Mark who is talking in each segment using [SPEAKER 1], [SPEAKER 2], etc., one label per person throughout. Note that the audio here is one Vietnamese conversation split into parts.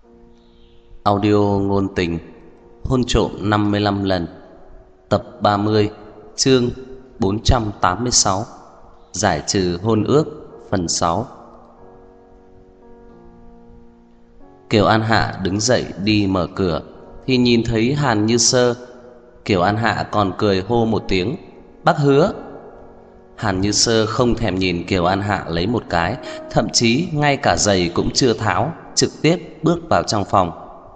[SPEAKER 1] Audio ngôn tình hôn trộm 55 lần. Tập 30, chương 486. Giải trừ hôn ước, phần 6. Kiều An Hạ đứng dậy đi mở cửa thì nhìn thấy Hàn Như Sơ. Kiều An Hạ còn cười hô một tiếng: "Bác Hứa." Hàn Như Sơ không thèm nhìn Kiều An Hạ lấy một cái, thậm chí ngay cả giày cũng chưa tháo, trực tiếp bước vào trong phòng.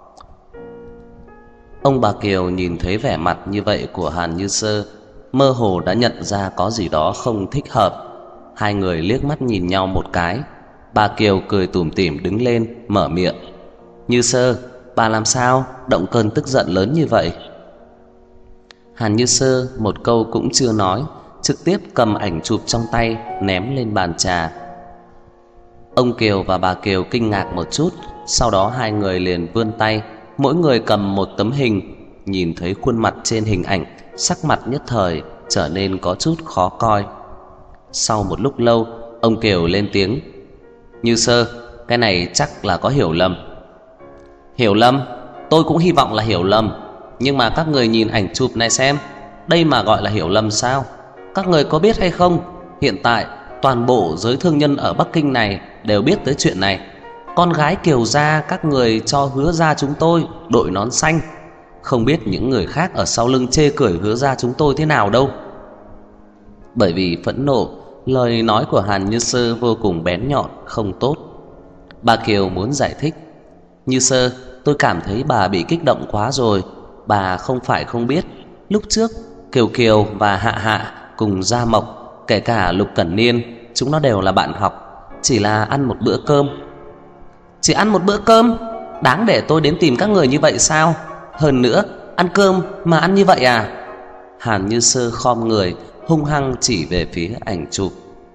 [SPEAKER 1] Ông bà Kiều nhìn thấy vẻ mặt như vậy của Hàn Như Sơ, mơ hồ đã nhận ra có gì đó không thích hợp. Hai người liếc mắt nhìn nhau một cái. Bà Kiều cười tủm tỉm đứng lên mở miệng: "Như Sơ, bà làm sao động cơn tức giận lớn như vậy?" Hàn Như Sơ một câu cũng chưa nói, trực tiếp cầm ảnh chụp trong tay ném lên bàn trà. Ông Kiều và bà Kiều kinh ngạc một chút, sau đó hai người liền vươn tay, mỗi người cầm một tấm hình. Nhìn thấy khuôn mặt trên hình ảnh, sắc mặt nhất thời trở nên có chút khó coi. Sau một lúc lâu, ông Kiều lên tiếng: "Như Sơ, cái này chắc là có hiểu lầm." "Hiểu lầm? Tôi cũng hy vọng là hiểu lầm. Nhưng mà các người nhìn ảnh chụp này xem, đây mà gọi là hiểu lầm sao? Các người có biết hay không, hiện tại toàn bộ giới thương nhân ở Bắc Kinh này đều biết tới chuyện này. Con gái Kiều gia các người cho Hứa gia chúng tôi đội nón xanh. Không biết những người khác ở sau lưng chê cười Hứa gia chúng tôi thế nào đâu." Bởi vì phẫn nộ, lời nói của Hàn Như Sơ vô cùng bén nhọn, không tốt. Bà Kiều muốn giải thích: "Như Sơ, tôi cảm thấy bà bị kích động quá rồi. Bà không phải không biết, lúc trước Kiều Kiều và Hạ Hạ cùng Gia Mộc, kể cả Lục Cẩn Niên, chúng nó đều là bạn học, chỉ là ăn một bữa cơm." "Chỉ ăn một bữa cơm? Đáng để tôi đến tìm các người như vậy sao? Hơn nữa, ăn cơm mà ăn như vậy à?" Hàn Như Sơ khom người, hung hăng chỉ về phía ảnh chụp.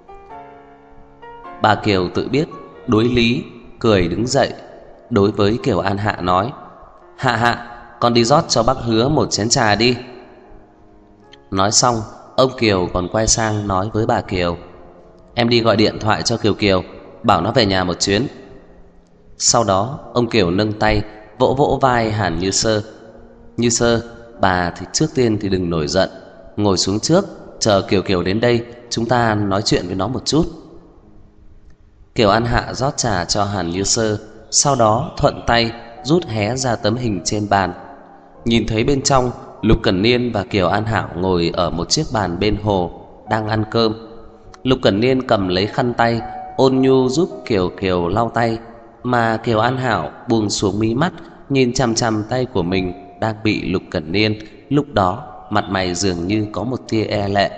[SPEAKER 1] Bà Kiều tự biết đối lý, cười đứng dậy, đối với Kiều An Hạ nói: "Hạ Hạ, con đi rót cho bác Hứa một chén trà đi." Nói xong, ông Kiều còn quay sang nói với bà Kiều: "Em đi gọi điện thoại cho Kiều Kiều, bảo nó về nhà một chuyến." Sau đó ông Kiều nâng tay vỗ vỗ vai Hàn Như Sơ: "Như Sơ, bà thì trước tiên thì đừng nổi giận, ngồi xuống trước, chờ Kiều Kiều đến đây chúng ta nói chuyện với nó một chút." Kiều An Hạ rót trà cho Hàn Như Sơ, sau đó thuận tay rút hé ra tấm hình trên bàn. Nhìn thấy bên trong Lục Cẩn Niên và Kiều An Hạo ngồi ở một chiếc bàn bên hồ đang ăn cơm. Lục Cẩn Niên cầm lấy khăn tay ôn nhu giúp Kiều Kiều lau tay, mà Kiều An Hạo buông xuống mí mắt nhìn chằm chằm tay của mình đang bị Lục Cẩn Niên, lúc đó mặt mày dường như có một tia e lệ.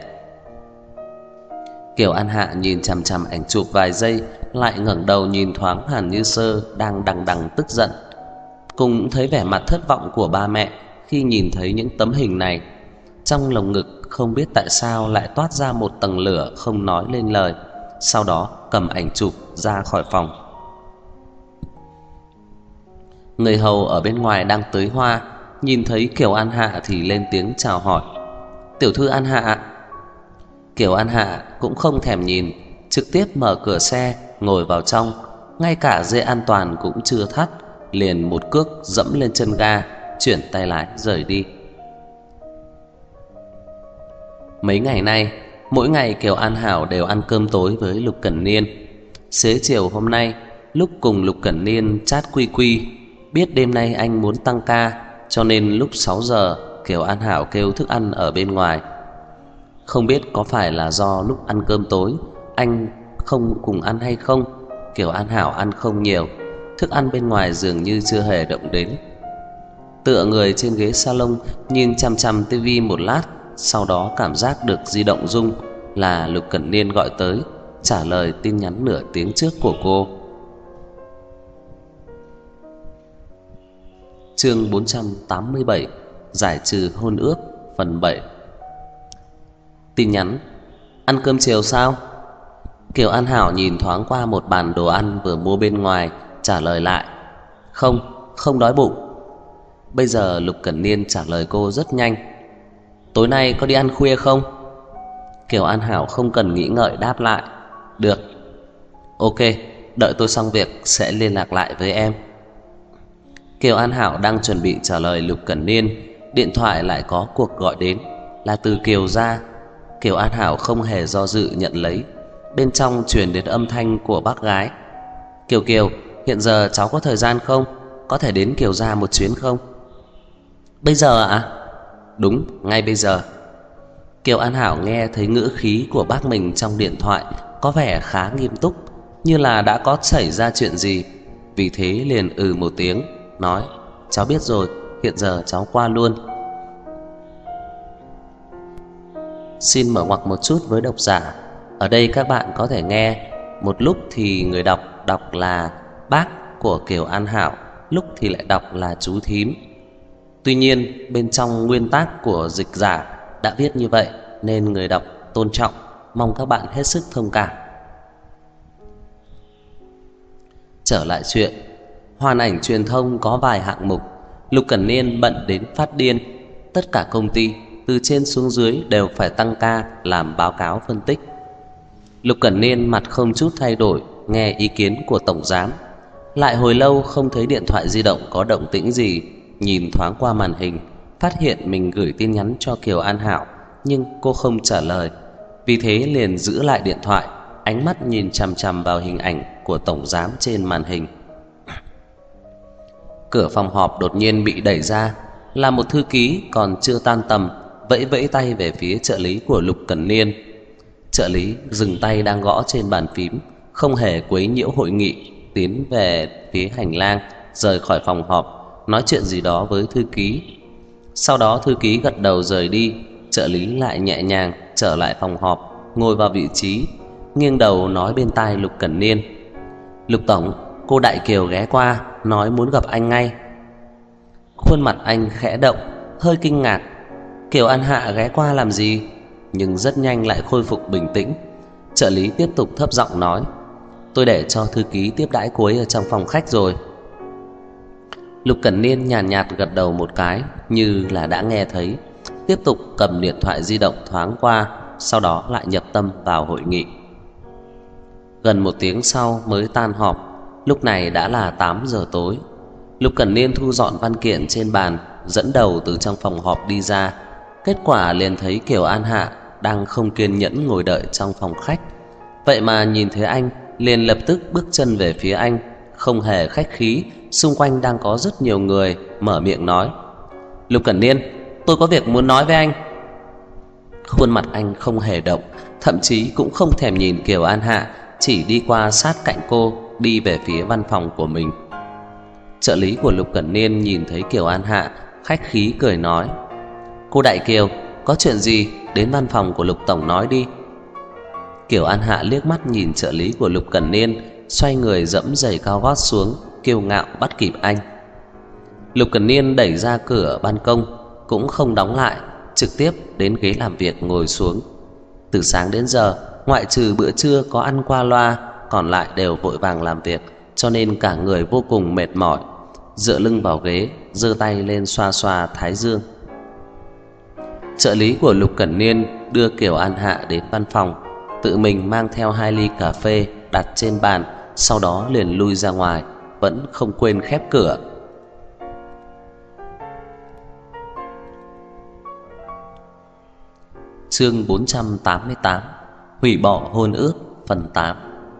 [SPEAKER 1] Kiều An Hạ nhìn chằm chằm ảnh chụp vài giây, lại ngẩng đầu nhìn thoáng Hàn Như Sơ đang đằng đằng tức giận, cùng thấy vẻ mặt thất vọng của ba mẹ khi nhìn thấy những tấm hình này. Trong lồng ngực không biết tại sao lại toát ra một tầng lửa không nói lên lời, sau đó cầm ảnh chụp ra khỏi phòng. Người hầu ở bên ngoài đang tưới hoa, nhìn thấy Kiều An Hạ thì lên tiếng chào hỏi: "Tiểu thư An Hạ." Kiều An Hạ cũng không thèm nhìn, trực tiếp mở cửa xe ngồi vào trong, ngay cả dây an toàn cũng chưa thắt, liền một cước dẫm lên chân ga, chuyển tay lái rời đi. Mấy ngày nay, mỗi ngày Kiều An Hảo đều ăn cơm tối với Lục Cẩn Niên. Xế chiều hôm nay, lúc cùng Lục Cẩn Niên chat quy quy, biết đêm nay anh muốn tăng ca, cho nên lúc 6 giờ Kiều An Hảo kêu thức ăn ở bên ngoài. Không biết có phải là do lúc ăn cơm tối anh không cùng ăn hay không, Kiều An Hảo ăn không nhiều, thức ăn bên ngoài dường như chưa hề động đến. Tựa người trên ghế salon nhìn chằm chằm tivi một lát, sau đó cảm giác được di động rung, là Lục Cẩn Niên gọi tới, trả lời tin nhắn nửa tiếng trước của cô. Chương 487: Giải trừ hôn ước, phần 7. Tin nhắn: "Ăn cơm chiều sao?" Kiều An Hảo nhìn thoáng qua một bàn đồ ăn vừa mua bên ngoài, trả lời lại: "Không, không đói bụng." Bây giờ Lục Cẩn Niên trả lời cô rất nhanh: "Tối nay có đi ăn khuya không?" Kiều An Hảo không cần nghĩ ngợi đáp lại: "Được." "Ok, đợi tôi xong việc sẽ liên lạc lại với em." Kiều An Hảo đang chuẩn bị trả lời Lục Cẩn Niên, điện thoại lại có cuộc gọi đến, là từ Kiều gia. Kiều An Hảo không hề do dự nhận lấy. Bên trong truyền đến âm thanh của bác gái. Kiều Kiều, hiện giờ cháu có thời gian không? Có thể đến Kiều gia một chuyến không? Bây giờ ạ? Đúng, ngay bây giờ. Kiều An Hảo nghe thấy ngữ khí của bác mình trong điện thoại có vẻ khá nghiêm túc, như là đã có xảy ra chuyện gì. Vì thế liền một tiếng, nói: cháu biết rồi, hiện giờ cháu qua luôn. Xin mở ngoặc một chút với độc giả. Ở đây các bạn có thể nghe, một lúc thì người đọc đọc là bác của Kiều An Hảo, lúc thì lại đọc là chú thím. Tuy nhiên bên trong nguyên tác của dịch giả đã viết như vậy, nên người đọc tôn trọng, mong các bạn hết sức thông cảm. Trở lại chuyện, hoàn ảnh truyền thông có vài hạng mục, Lục Cẩn Niên bận đến phát điên. Tất cả công ty từ trên xuống dưới đều phải tăng ca làm báo cáo phân tích. Lục Cẩn Niên mặt không chút thay đổi nghe ý kiến của tổng giám. Lại hồi lâu không thấy điện thoại di động có động tĩnh gì, nhìn thoáng qua màn hình, phát hiện mình gửi tin nhắn cho Kiều An Hảo, nhưng cô không trả lời. Vì thế liền giữ lại điện thoại, ánh mắt nhìn chằm chằm vào hình ảnh của tổng giám trên màn hình. Cửa phòng họp đột nhiên bị đẩy ra, là một thư ký còn chưa tan tầm, vẫy vẫy tay về phía trợ lý của Lục Cẩn Niên. Trợ lý dừng tay đang gõ trên bàn phím, không hề quấy nhiễu hội nghị, tiến về phía hành lang, rời khỏi phòng họp, nói chuyện gì đó với thư ký. Sau đó thư ký gật đầu rời đi, trợ lý lại nhẹ nhàng trở lại phòng họp, ngồi vào vị trí, nghiêng đầu nói bên tai Lục Cẩn Niên: Lục tổng, cô Đại Kiều ghé qua, nói muốn gặp anh ngay. Khuôn mặt anh khẽ động, hơi kinh ngạc. Kiều An Hạ ghé qua làm gì? Nhưng rất nhanh lại khôi phục bình tĩnh. Trợ lý tiếp tục thấp giọng nói: tôi để cho thư ký tiếp đãi cô ấy ở trong phòng khách rồi. Lục Cẩn Niên nhàn nhạt gật đầu một cái, như là đã nghe thấy, tiếp tục cầm điện thoại di động thoáng qua, sau đó lại nhập tâm vào hội nghị. Gần một tiếng sau mới tan họp. Lúc này đã là 8 giờ tối. Lục Cẩn Niên thu dọn văn kiện trên bàn, dẫn đầu từ trong phòng họp đi ra. Kết quả liền thấy Kiều An Hạ đang không kiên nhẫn ngồi đợi trong phòng khách. Vậy mà nhìn thấy anh, liền lập tức bước chân về phía anh, không hề khách khí. Xung quanh đang có rất nhiều người, mở miệng nói: Lục Cẩn Niên, tôi có việc muốn nói với anh. Khuôn mặt anh không hề động, thậm chí cũng không thèm nhìn Kiều An Hạ, chỉ đi qua sát cạnh cô, đi về phía văn phòng của mình. Trợ lý của Lục Cẩn Niên nhìn thấy Kiều An Hạ, khách khí cười nói: cô Đại Kiều, có chuyện gì đến văn phòng của Lục tổng nói đi. Kiều An Hạ liếc mắt nhìn trợ lý của Lục Cẩn Niên, xoay người dẫm giày cao gót xuống, kiêu ngạo bắt kịp anh. Lục Cẩn Niên đẩy ra cửa ban công, cũng không đóng lại, trực tiếp đến ghế làm việc ngồi xuống. Từ sáng đến giờ, ngoại trừ bữa trưa có ăn qua loa, còn lại đều vội vàng làm việc, cho nên cả người vô cùng mệt mỏi. Dựa lưng vào ghế, giơ tay lên xoa xoa thái dương. Trợ lý của Lục Cẩn Niên đưa Kiều An Hạ đến văn phòng, tự mình mang theo 2 ly cà phê đặt trên bàn, sau đó liền lui ra ngoài, vẫn không quên khép cửa. Chương 488: hủy bỏ hôn ước phần 8.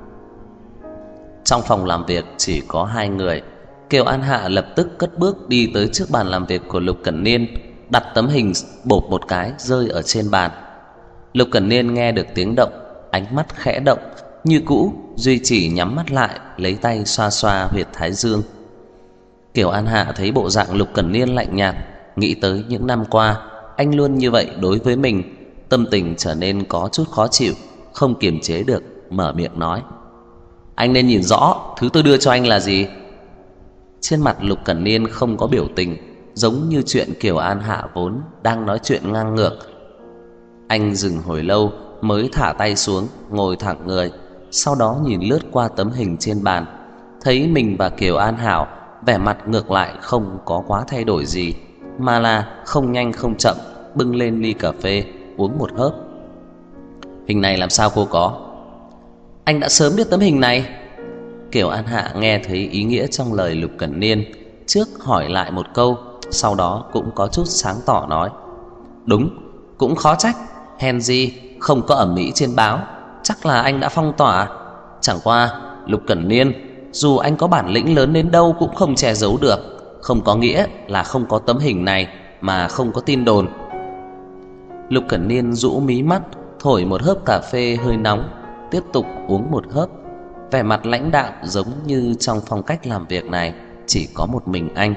[SPEAKER 1] Trong phòng làm việc chỉ có 2 người. Kiều An Hạ lập tức cất bước đi tới trước bàn làm việc của Lục Cẩn Niên, đặt tấm hình bộp một cái rơi ở trên bàn. Lục Cẩn Niên nghe được tiếng động, ánh mắt khẽ động, như cũ duy chỉ nhắm mắt lại, lấy tay xoa xoa huyệt thái dương. Kiều An Hạ thấy bộ dạng Lục Cẩn Niên lạnh nhạt, nghĩ tới những năm qua anh luôn như vậy đối với mình, tâm tình trở nên có chút khó chịu, không kiềm chế được, mở miệng nói: anh nên nhìn rõ thứ tôi đưa cho anh là gì. Trên mặt Lục Cẩn Niên không có biểu tình, giống như chuyện Kiều An Hạ vốn đang nói chuyện ngang ngược. Anh dừng hồi lâu mới thả tay xuống, ngồi thẳng người, sau đó nhìn lướt qua tấm hình trên bàn, thấy mình và Kiều An Hảo vẻ mặt ngược lại không có quá thay đổi gì, mà là không nhanh không chậm bưng lên ly cà phê uống một hớp. Hình này làm sao cô có? Anh đã sớm biết tấm hình này. Kiều An Hạ nghe thấy ý nghĩa trong lời Lục Cẩn Niên, trước hỏi lại một câu, sau đó cũng có chút sáng tỏ nói: "Đúng, cũng khó trách, hèn gì không có ầm ĩ trên báo, chắc là anh đã phong tỏa. Chẳng qua Lục Cẩn Niên, dù anh có bản lĩnh lớn đến đâu cũng không che giấu được, không có nghĩa là không có tấm hình này mà không có tin đồn." Lục Cẩn Niên rũ mí mắt, thổi một hớp cà phê hơi nóng, tiếp tục uống một hớp, vẻ mặt lãnh đạm giống như trong phong cách làm việc này chỉ có một mình anh.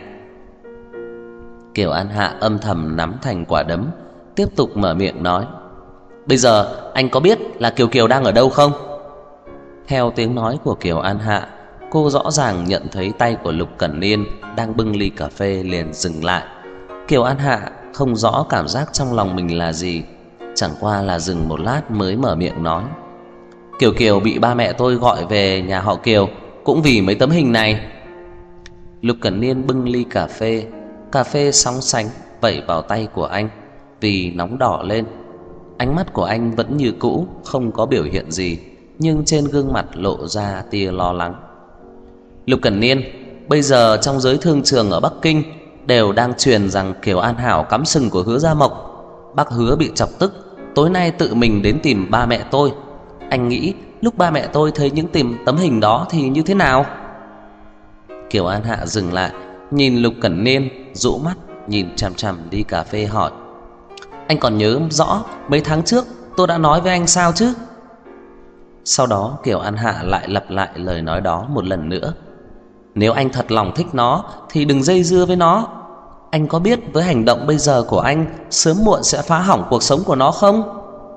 [SPEAKER 1] Kiều An Hạ âm thầm nắm thành quả đấm, tiếp tục mở miệng nói: "Bây giờ anh có biết là Kiều Kiều đang ở đâu không?" Theo tiếng nói của Kiều An Hạ, cô rõ ràng nhận thấy tay của Lục Cẩn Niên đang bưng ly cà phê liền dừng lại. Kiều An Hạ không rõ cảm giác trong lòng mình là gì, chẳng qua là dừng một lát mới mở miệng nói: "Kiều Kiều bị ba mẹ tôi gọi về nhà họ Kiều cũng vì mấy tấm hình này." Lục Cẩn Niên bưng ly cà phê sóng sánh vẩy vào tay của anh, vì nóng đỏ lên. Ánh mắt của anh vẫn như cũ, không có biểu hiện gì, nhưng trên gương mặt lộ ra tia lo lắng. "Lục Cẩn Niên, bây giờ trong giới thương trường ở Bắc Kinh đều đang truyền rằng Kiều An Hảo cắm sừng của Hứa Gia Mộc. Bác Hứa bị chọc tức, tối nay tự mình đến tìm ba mẹ tôi. Anh nghĩ lúc ba mẹ tôi thấy những tấm hình đó thì như thế nào?" Kiều An Hạ dừng lại, nhìn Lục Cẩn Niên, rũ mắt nhìn chằm chằm ly cà phê hỏi: "Anh còn nhớ rõ mấy tháng trước tôi đã nói với anh sao chứ?" Sau đó Kiều An Hạ lại lặp lại lời nói đó một lần nữa: "Nếu anh thật lòng thích nó thì đừng dây dưa với nó. Anh có biết với hành động bây giờ của anh sớm muộn sẽ phá hỏng cuộc sống của nó không?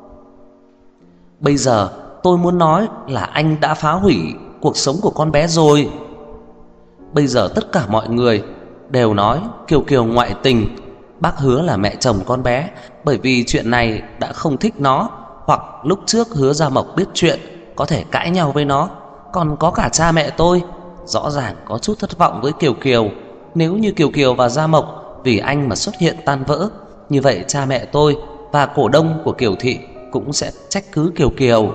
[SPEAKER 1] Bây giờ tôi muốn nói là anh đã phá hủy cuộc sống của con bé rồi. Bây giờ tất cả mọi người đều nói Kiều Kiều ngoại tình, bác Hứa là mẹ chồng con bé bởi vì chuyện này đã không thích nó, hoặc lúc trước Hứa Gia Mộc biết chuyện có thể cãi nhau với nó. Còn có cả cha mẹ tôi rõ ràng có chút thất vọng với Kiều Kiều. Nếu như Kiều Kiều và Gia Mộc vì anh mà xuất hiện tan vỡ, như vậy cha mẹ tôi và cổ đông của Kiều thị cũng sẽ trách cứ Kiều Kiều."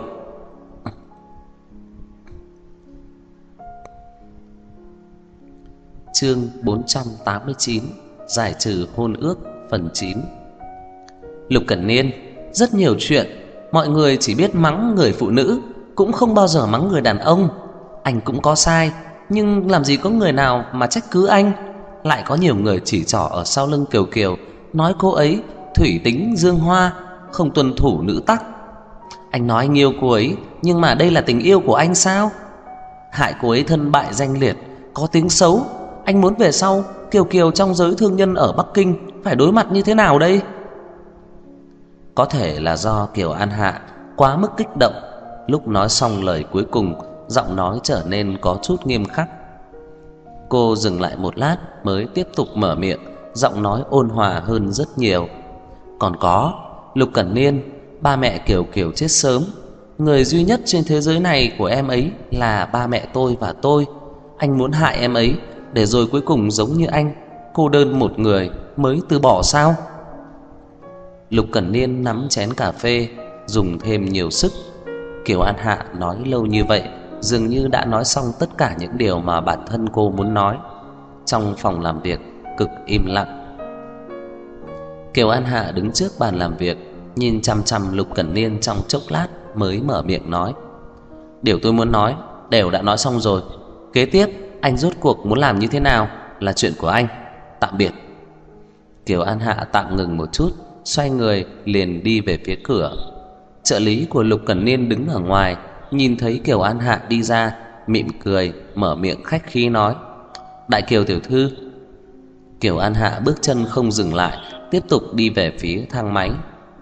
[SPEAKER 1] Chương 489: Giải trừ hôn ước phần 9. Lục Cẩn Niên, rất nhiều chuyện mọi người chỉ biết mắng người phụ nữ, cũng không bao giờ mắng người đàn ông. Anh cũng có sai, nhưng làm gì có người nào mà trách cứ anh. Lại có nhiều người chỉ trỏ ở sau lưng Kiều Kiều, nói cô ấy thủy tính dương hoa, không tuân thủ nữ tắc. Anh nói anh yêu cô ấy, nhưng mà đây là tình yêu của anh sao? Hại cô ấy thân bại danh liệt, có tiếng xấu. Anh muốn về sau Kiều Kiều trong giới thương nhân ở Bắc Kinh phải đối mặt như thế nào đây? Có thể là do Kiều An Hạ quá mức kích động, lúc nói xong lời cuối cùng, giọng nói trở nên có chút nghiêm khắc. Cô dừng lại một lát mới tiếp tục mở miệng, giọng nói ôn hòa hơn rất nhiều. "Còn có, Lục Cẩn Niên, ba mẹ Kiều Kiều chết sớm. Người duy nhất trên thế giới này của em ấy là ba mẹ tôi và tôi. Anh muốn hại em ấy để rồi cuối cùng giống như anh, cô đơn một người mới từ bỏ sao?" Lục Cẩn Niên nắm chén cà phê, dùng thêm nhiều sức. Kiều An Hạ nói lâu như vậy, dường như đã nói xong tất cả những điều mà bản thân cô muốn nói. Trong phòng làm việc cực im lặng. Kiều An Hạ đứng trước bàn làm việc, nhìn chằm chằm Lục Cẩn Niên trong chốc lát mới mở miệng nói: "Điều tôi muốn nói đều đã nói xong rồi. Kế tiếp anh rốt cuộc muốn làm như thế nào là chuyện của anh. Tạm biệt." Kiều An Hạ tạm ngừng một chút, xoay người liền đi về phía cửa. Trợ lý của Lục Cẩn Niên đứng ở ngoài, nhìn thấy Kiều An Hạ đi ra, mỉm cười mở miệng khách khí nói: "Đại Kiều tiểu thư." Kiều An Hạ bước chân không dừng lại, tiếp tục đi về phía thang máy.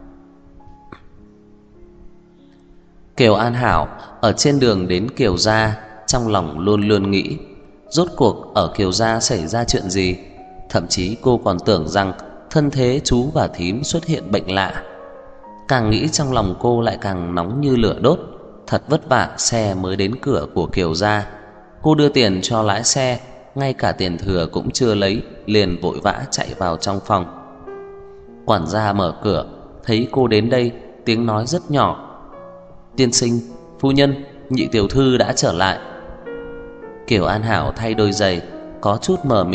[SPEAKER 1] Kiều An Hảo ở trên đường đến Kiều gia, trong lòng luôn luôn nghĩ rốt cuộc ở Kiều gia xảy ra chuyện gì. Thậm chí cô còn tưởng rằng thân thế chú và thím xuất hiện bệnh lạ. Càng nghĩ trong lòng cô lại càng nóng như lửa đốt. Thật vất vả xe mới đến cửa của Kiều gia. Cô đưa tiền cho lái xe, ngay cả tiền thừa cũng chưa lấy, liền vội vã chạy vào trong phòng. Quản gia mở cửa, thấy cô đến đây, tiếng nói rất nhỏ: "Tiên sinh, phu nhân, nhị tiểu thư đã trở lại." Kiều An Hảo thay đôi giày, có chút mờ mịt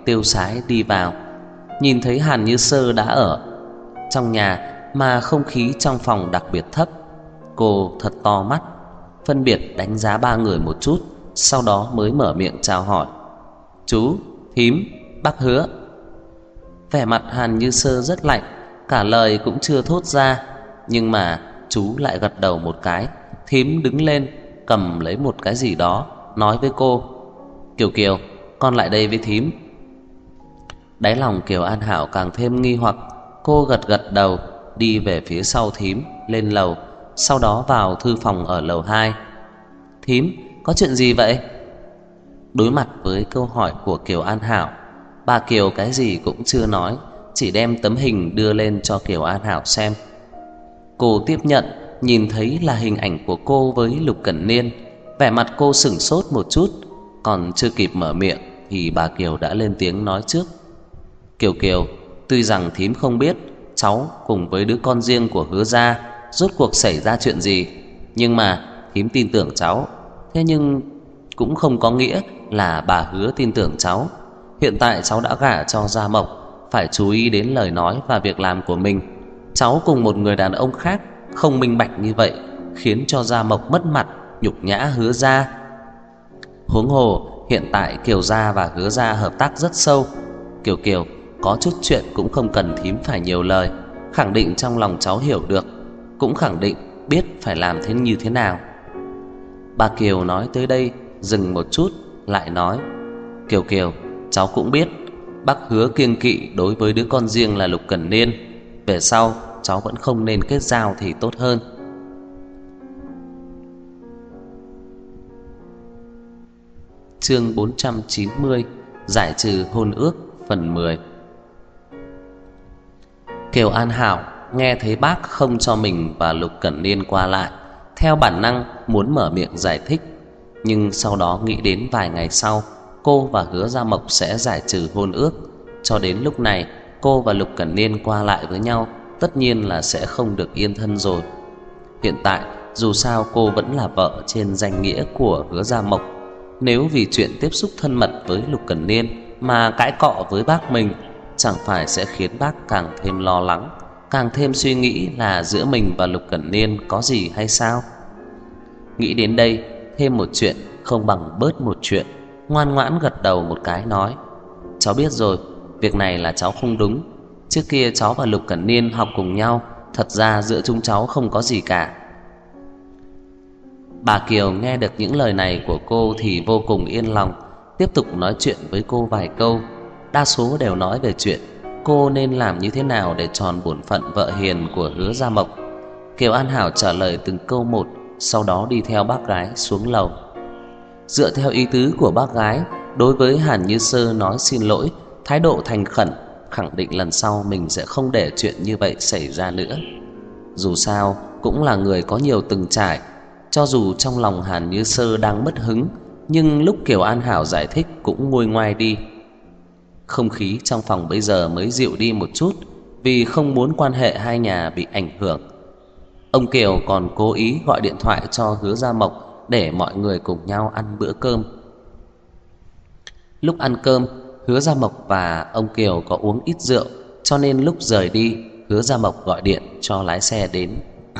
[SPEAKER 1] tiêu sái đi vào. Nhìn thấy Hàn Như Sơ đã ở trong nhà mà không khí trong phòng đặc biệt thấp, cô thật to mắt, phân biệt đánh giá ba người một chút, sau đó mới mở miệng chào hỏi. Chú, thím, bác Hứa. Vẻ mặt Hàn Như Sơ rất lạnh, cả lời cũng chưa thốt ra, nhưng mà chú lại gật đầu một cái. Thím đứng lên cầm lấy một cái gì đó, nói với cô: Kiều Kiều, con lại đây với thím. Đáy lòng Kiều An Hảo càng thêm nghi hoặc. Cô gật gật đầu, đi về phía sau thím, lên lầu, sau đó vào thư phòng ở lầu 2. Thím, có chuyện gì vậy? Đối mặt với câu hỏi của Kiều An Hảo, bà Kiều cái gì cũng chưa nói, chỉ đem tấm hình đưa lên cho Kiều An Hảo xem. Cô tiếp nhận, nhìn thấy là hình ảnh của cô với Lục Cẩn Niên. Vẻ mặt cô sửng sốt một chút, còn chưa kịp mở miệng thì bà Kiều đã lên tiếng nói trước. Kiều Kiều, tuy rằng thím không biết cháu cùng với đứa con riêng của Hứa gia rốt cuộc xảy ra chuyện gì, nhưng mà thím tin tưởng cháu. Thế nhưng cũng không có nghĩa là bà Hứa tin tưởng cháu. Hiện tại cháu đã gả cho Gia Mộc, phải chú ý đến lời nói và việc làm của mình. Cháu cùng một người đàn ông khác không minh bạch như vậy, khiến cho Gia Mộc mất mặt, nhục nhã Hứa gia. Huống hồ hiện tại Kiều gia và Hứa gia hợp tác rất sâu. Kiều Kiều, có chút chuyện cũng không cần thím phải nhiều lời, khẳng định trong lòng cháu hiểu được, cũng khẳng định biết phải làm thế như thế nào. Bà Kiều nói tới đây dừng một chút, lại nói: Kiều Kiều, cháu cũng biết bác Hứa kiêng kỵ đối với đứa con riêng là Lục Cẩn Niên, về sau cháu vẫn không nên kết giao thì tốt hơn. Chương 490: Giải trừ hôn ước phần 10. Kiều An Hảo nghe thấy bác không cho mình và Lục Cẩn Niên qua lại, theo bản năng muốn mở miệng giải thích, nhưng sau đó nghĩ đến vài ngày sau cô và Hứa Gia Mộc sẽ giải trừ hôn ước. Cho đến lúc này cô và Lục Cẩn Niên qua lại với nhau tất nhiên là sẽ không được yên thân rồi. Hiện tại dù sao cô vẫn là vợ trên danh nghĩa của Hứa Gia Mộc, nếu vì chuyện tiếp xúc thân mật với Lục Cẩn Niên mà cãi cọ với bác mình, chẳng phải sẽ khiến bác càng thêm lo lắng, càng thêm suy nghĩ là giữa mình và Lục Cẩn Niên có gì hay sao? Nghĩ đến đây, thêm một chuyện không bằng bớt một chuyện, ngoan ngoãn gật đầu một cái nói: Cháu biết rồi, việc này là cháu không đúng. Trước kia cháu và Lục Cẩn Niên học cùng nhau, thật ra giữa chúng cháu không có gì cả. Bà Kiều nghe được những lời này của cô thì vô cùng yên lòng, tiếp tục nói chuyện với cô vài câu. Đa số đều nói về chuyện cô nên làm như thế nào để tròn bổn phận vợ hiền của Hứa Gia Mộc. Kiều An Hảo trả lời từng câu một, sau đó đi theo bác gái xuống lầu. Dựa theo ý tứ của bác gái, đối với Hàn Như Sơ nói xin lỗi, thái độ thành khẩn, khẳng định lần sau mình sẽ không để chuyện như vậy xảy ra nữa. Dù sao cũng là người có nhiều từng trải, cho dù trong lòng Hàn Như Sơ đang mất hứng, nhưng lúc Kiều An Hảo giải thích cũng nguôi ngoai đi. Không khí trong phòng bây giờ mới dịu đi một chút, vì không muốn quan hệ hai nhà bị ảnh hưởng. Ông Kiều còn cố ý gọi điện thoại cho Hứa Gia Mộc để mọi người cùng nhau ăn bữa cơm. Lúc ăn cơm, Hứa Gia Mộc và ông Kiều có uống ít rượu, cho nên lúc rời đi, Hứa Gia Mộc gọi điện cho lái xe đến.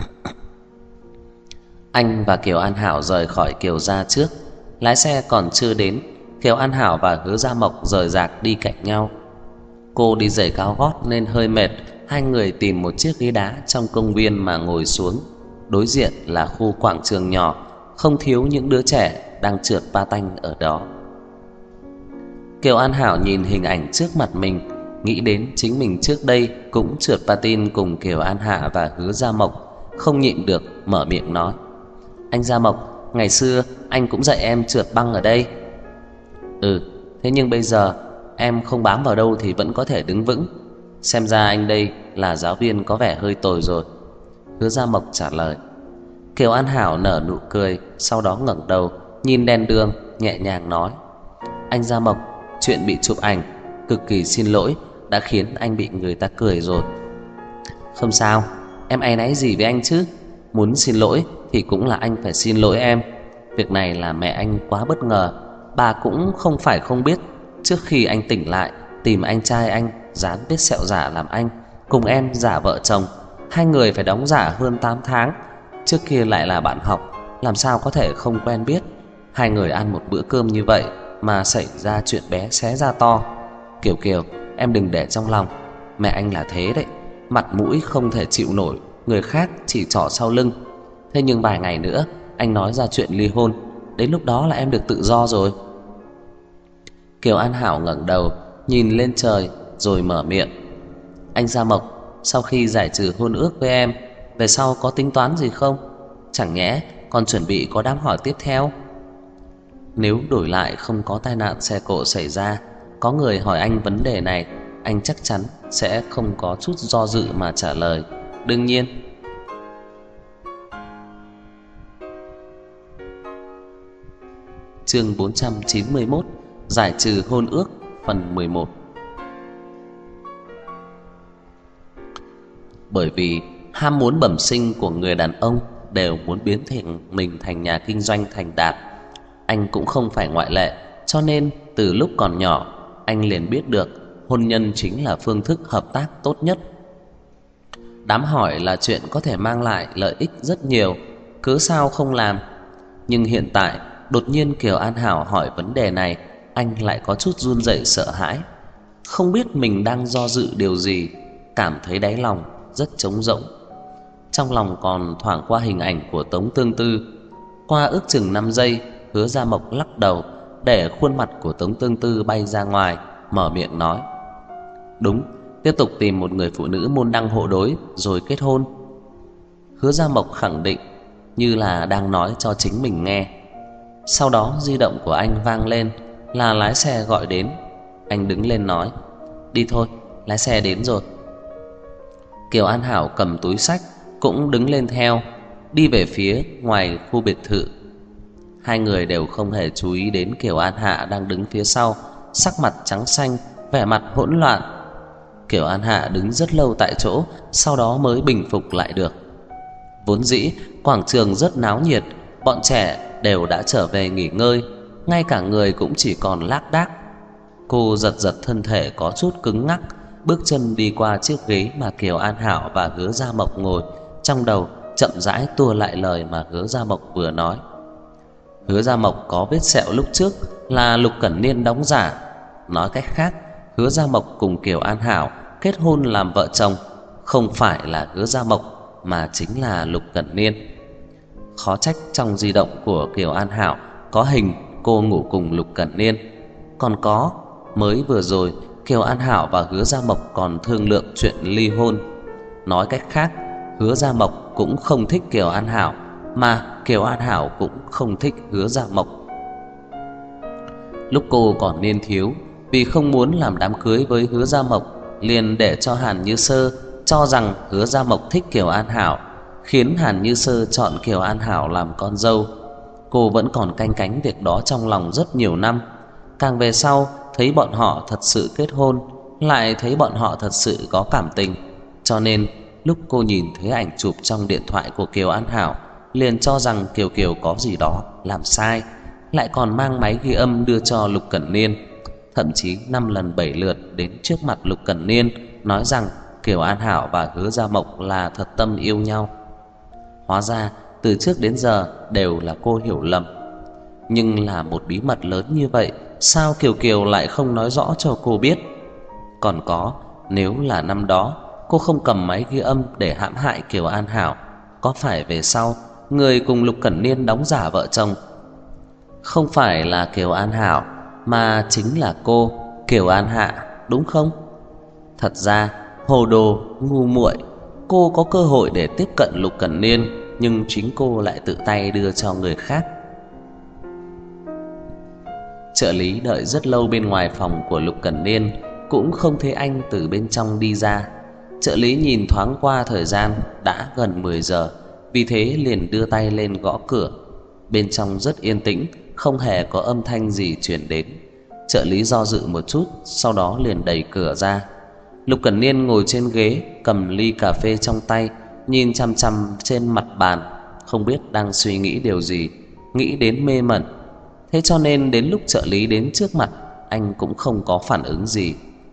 [SPEAKER 1] Anh và Kiều An Hảo rời khỏi Kiều gia trước. Lái xe còn chưa đến, Kiều An Hảo và Hứa Gia Mộc rời rạc đi cạnh nhau. Cô đi giày cao gót nên hơi mệt, hai người tìm một chiếc ghế đá trong công viên mà ngồi xuống. Đối diện là khu quảng trường nhỏ, không thiếu những đứa trẻ đang trượt patin ở đó. Kiều An Hảo nhìn hình ảnh trước mặt mình, nghĩ đến chính mình trước đây cũng trượt patin cùng Kiều An Hạ và Hứa Gia Mộc, không nhịn được mở miệng nói: Anh Gia Mộc, ngày xưa anh cũng dạy em trượt băng ở đây. Ừ, thế nhưng bây giờ em không bám vào đâu thì vẫn có thể đứng vững. Xem ra anh đây là giáo viên có vẻ hơi tồi rồi, Hứa Gia Mộc trả lời. Kiều An Hảo nở nụ cười, sau đó ngẩng đầu nhìn đèn đường, nhẹ nhàng nói: Anh Gia Mộc, chuyện bị chụp ảnh, cực kỳ xin lỗi đã khiến anh bị người ta cười rồi. Không sao, em áy náy gì với anh chứ? Muốn xin lỗi thì cũng là anh phải xin lỗi em. Việc này là mẹ anh quá bất ngờ, bà cũng không phải không biết, Trước khi anh tỉnh lại, tìm anh trai anh dán vết sẹo giả làm anh, cùng em giả vợ chồng. Hai người phải đóng giả hơn 8 tháng. Trước kia lại là bạn học, làm sao có thể không quen biết. Hai người ăn một bữa cơm như vậy mà xảy ra chuyện bé xé ra to. Kiều Kiều, em đừng để trong lòng. Mẹ anh là thế đấy, mặt mũi không thể chịu nổi, người khác chỉ trỏ sau lưng. Thế nhưng vài ngày nữa anh nói ra chuyện ly hôn, đến lúc đó là em được tự do rồi. Kiều An Hảo ngẩng đầu nhìn lên trời rồi mở miệng. Anh Gia Mộc, sau khi giải trừ hôn ước với em, về sau có tính toán gì không? Chẳng nhẽ còn chuẩn bị có đám hỏi tiếp theo? Nếu đổi lại không có tai nạn xe cộ xảy ra, có người hỏi anh vấn đề này, anh chắc chắn sẽ không có chút do dự mà trả lời. Đương nhiên. Chương 491, giải trừ hôn ước, phần 11. Bởi vì ham muốn bẩm sinh của người đàn ông đều muốn biến mình thành nhà kinh doanh thành đạt, anh cũng không phải ngoại lệ. Cho nên từ lúc còn nhỏ, anh liền biết được hôn nhân chính là phương thức hợp tác tốt nhất. Đám hỏi là chuyện có thể mang lại lợi ích rất nhiều, cớ sao không làm? Nhưng hiện tại đột nhiên Kiều An Hảo hỏi vấn đề này, anh lại có chút run rẩy sợ hãi. Không biết mình đang do dự điều gì, cảm thấy đáy lòng rất trống rỗng. Trong lòng còn thoảng qua hình ảnh của Tống Tương Tư. Qua ước chừng 5 giây, Hứa Gia Mộc lắc đầu, để khuôn mặt của Tống Tương Tư bay ra ngoài, mở miệng nói: Đúng, tiếp tục tìm một người phụ nữ môn đăng hộ đối rồi kết hôn. Hứa Gia Mộc khẳng định, như là đang nói cho chính mình nghe. Sau đó di động của anh vang lên, là lái xe gọi đến. Anh đứng lên nói: Đi thôi, lái xe đến rồi. Kiều An Hảo cầm túi xách cũng đứng lên theo, đi về phía ngoài khu biệt thự. Hai người đều không hề chú ý đến Kiều An Hạ đang đứng phía sau, sắc mặt trắng xanh, vẻ mặt hỗn loạn. Kiều An Hạ đứng rất lâu tại chỗ, sau đó mới bình phục lại được. Vốn dĩ quảng trường rất náo nhiệt, bọn trẻ đều đã trở về nghỉ ngơi, ngay cả người cũng chỉ còn lác đác. Cô giật giật thân thể có chút cứng ngắc, bước chân đi qua chiếc ghế mà Kiều An Hảo và Hứa Gia Mộc ngồi, trong đầu chậm rãi tua lại lời mà Hứa Gia Mộc vừa nói. Hứa Gia Mộc có vết sẹo lúc trước là Lục Cẩn Niên đóng giả. Nói cách khác, Hứa Gia Mộc cùng Kiều An Hảo kết hôn làm vợ chồng, không phải là Hứa Gia Mộc mà chính là Lục Cẩn Niên. Khó trách trong di động của Kiều An Hảo có hình cô ngủ cùng Lục Cẩn Niên. Còn có, mới vừa rồi Kiều An Hảo và Hứa Gia Mộc còn thương lượng chuyện ly hôn. Nói cách khác, Hứa Gia Mộc cũng không thích Kiều An Hảo, mà Kiều An Hảo cũng không thích Hứa Gia Mộc. Lúc cô còn niên thiếu, vì không muốn làm đám cưới với Hứa Gia Mộc, liền để cho Hàn Như Sơ cho rằng Hứa Gia Mộc thích Kiều An Hảo, khiến Hàn Như Sơ chọn Kiều An Hảo làm con dâu. Cô vẫn còn canh cánh việc đó trong lòng rất nhiều năm. Càng về sau, thấy bọn họ thật sự kết hôn, lại thấy bọn họ thật sự có cảm tình. Cho nên lúc cô nhìn thấy ảnh chụp trong điện thoại của Kiều An Hảo, liền cho rằng Kiều Kiều có gì đó làm sai, lại còn mang máy ghi âm đưa cho Lục Cẩn Niên. Thậm chí 5 lần 7 lượt đến trước mặt Lục Cẩn Niên nói rằng Kiều An Hảo và Hứa Gia Mộc là thật tâm yêu nhau. Hóa ra từ trước đến giờ đều là cô hiểu lầm. Nhưng là một bí mật lớn như vậy, sao Kiều Kiều lại không nói rõ cho cô biết? Còn có, nếu là năm đó cô không cầm máy ghi âm để hãm hại Kiều An Hảo, có phải về sau người cùng Lục Cẩn Niên đóng giả vợ chồng không phải là Kiều An Hảo mà chính là cô, Kiều An Hạ, đúng không? Thật ra hồ đồ, ngu muội, cô có cơ hội để tiếp cận Lục Cẩn Niên, nhưng chính cô lại tự tay đưa cho người khác. Trợ lý đợi rất lâu bên ngoài phòng của Lục Cẩn Niên, cũng không thấy anh từ bên trong đi ra. Trợ lý nhìn thoáng qua thời gian, đã gần 10 giờ, vì thế liền đưa tay lên gõ cửa. Bên trong rất yên tĩnh, không hề có âm thanh gì truyền đến. Trợ lý do dự một chút, sau đó liền đẩy cửa ra. Lục Cẩn Niên ngồi trên ghế, cầm ly cà phê trong tay, nhìn chằm chằm trên mặt bàn, không biết đang suy nghĩ điều gì, nghĩ đến mê mẩn. Thế cho nên đến lúc trợ lý đến trước mặt, anh cũng không có phản ứng gì.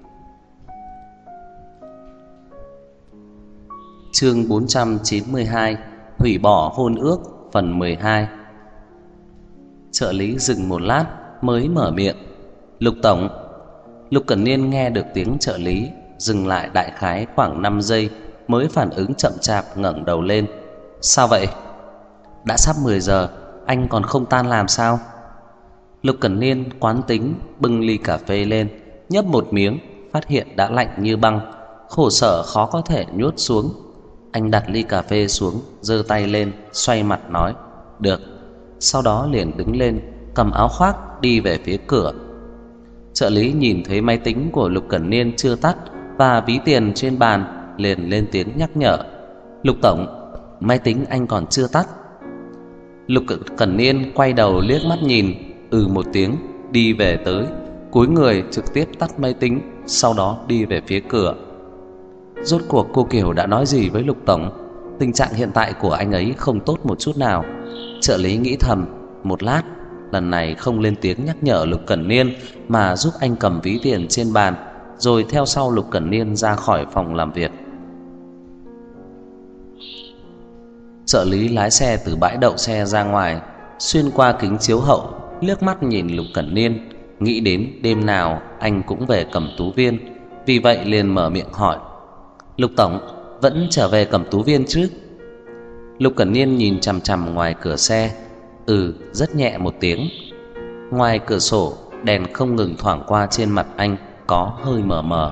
[SPEAKER 1] Chương 492: Hủy bỏ hôn ước, phần 12. Trợ lý dừng một lát mới mở miệng: Lục tổng. Lục Cẩn Niên nghe được tiếng trợ lý, dừng lại đại khái khoảng 5 giây mới phản ứng chậm chạp ngẩng đầu lên. Sao vậy? Đã sắp 10 giờ, anh còn không tan làm sao? Lục Cẩn Niên quán tính bưng ly cà phê lên, nhấp một miếng, phát hiện đã lạnh như băng, khổ sở khó có thể nuốt xuống. Anh đặt ly cà phê xuống, giơ tay lên, xoay mặt nói: Được. Sau đó liền đứng lên, cầm áo khoác đi về phía cửa. Trợ lý nhìn thấy máy tính của Lục Cẩn Niên chưa tắt và ví tiền trên bàn, liền lên tiếng nhắc nhở: Lục tổng, máy tính anh còn chưa tắt. Lục Cẩn Niên quay đầu liếc mắt nhìn, một tiếng, đi về tới, cúi người trực tiếp tắt máy tính, sau đó đi về phía cửa. Rốt cuộc cô Kiều đã nói gì với Lục tổng? Tình trạng hiện tại của anh ấy không tốt một chút nào. Trợ lý nghĩ thầm một lát, lần này không lên tiếng nhắc nhở Lục Cẩn Niên mà giúp anh cầm ví tiền trên bàn, rồi theo sau Lục Cẩn Niên ra khỏi phòng làm việc. Trợ lý lái xe từ bãi đậu xe ra ngoài, xuyên qua kính chiếu hậu, liếc mắt nhìn Lục Cẩn Niên, nghĩ đến đêm nào anh cũng về Cẩm Tú Viên, vì vậy liền mở miệng hỏi: Lục tổng, vẫn trở về Cẩm Tú Viên chứ? Lục Cẩn Niên nhìn chằm chằm ngoài cửa xe, rất nhẹ một tiếng. Ngoài cửa sổ, đèn không ngừng thoảng qua trên mặt anh, có hơi mờ mờ.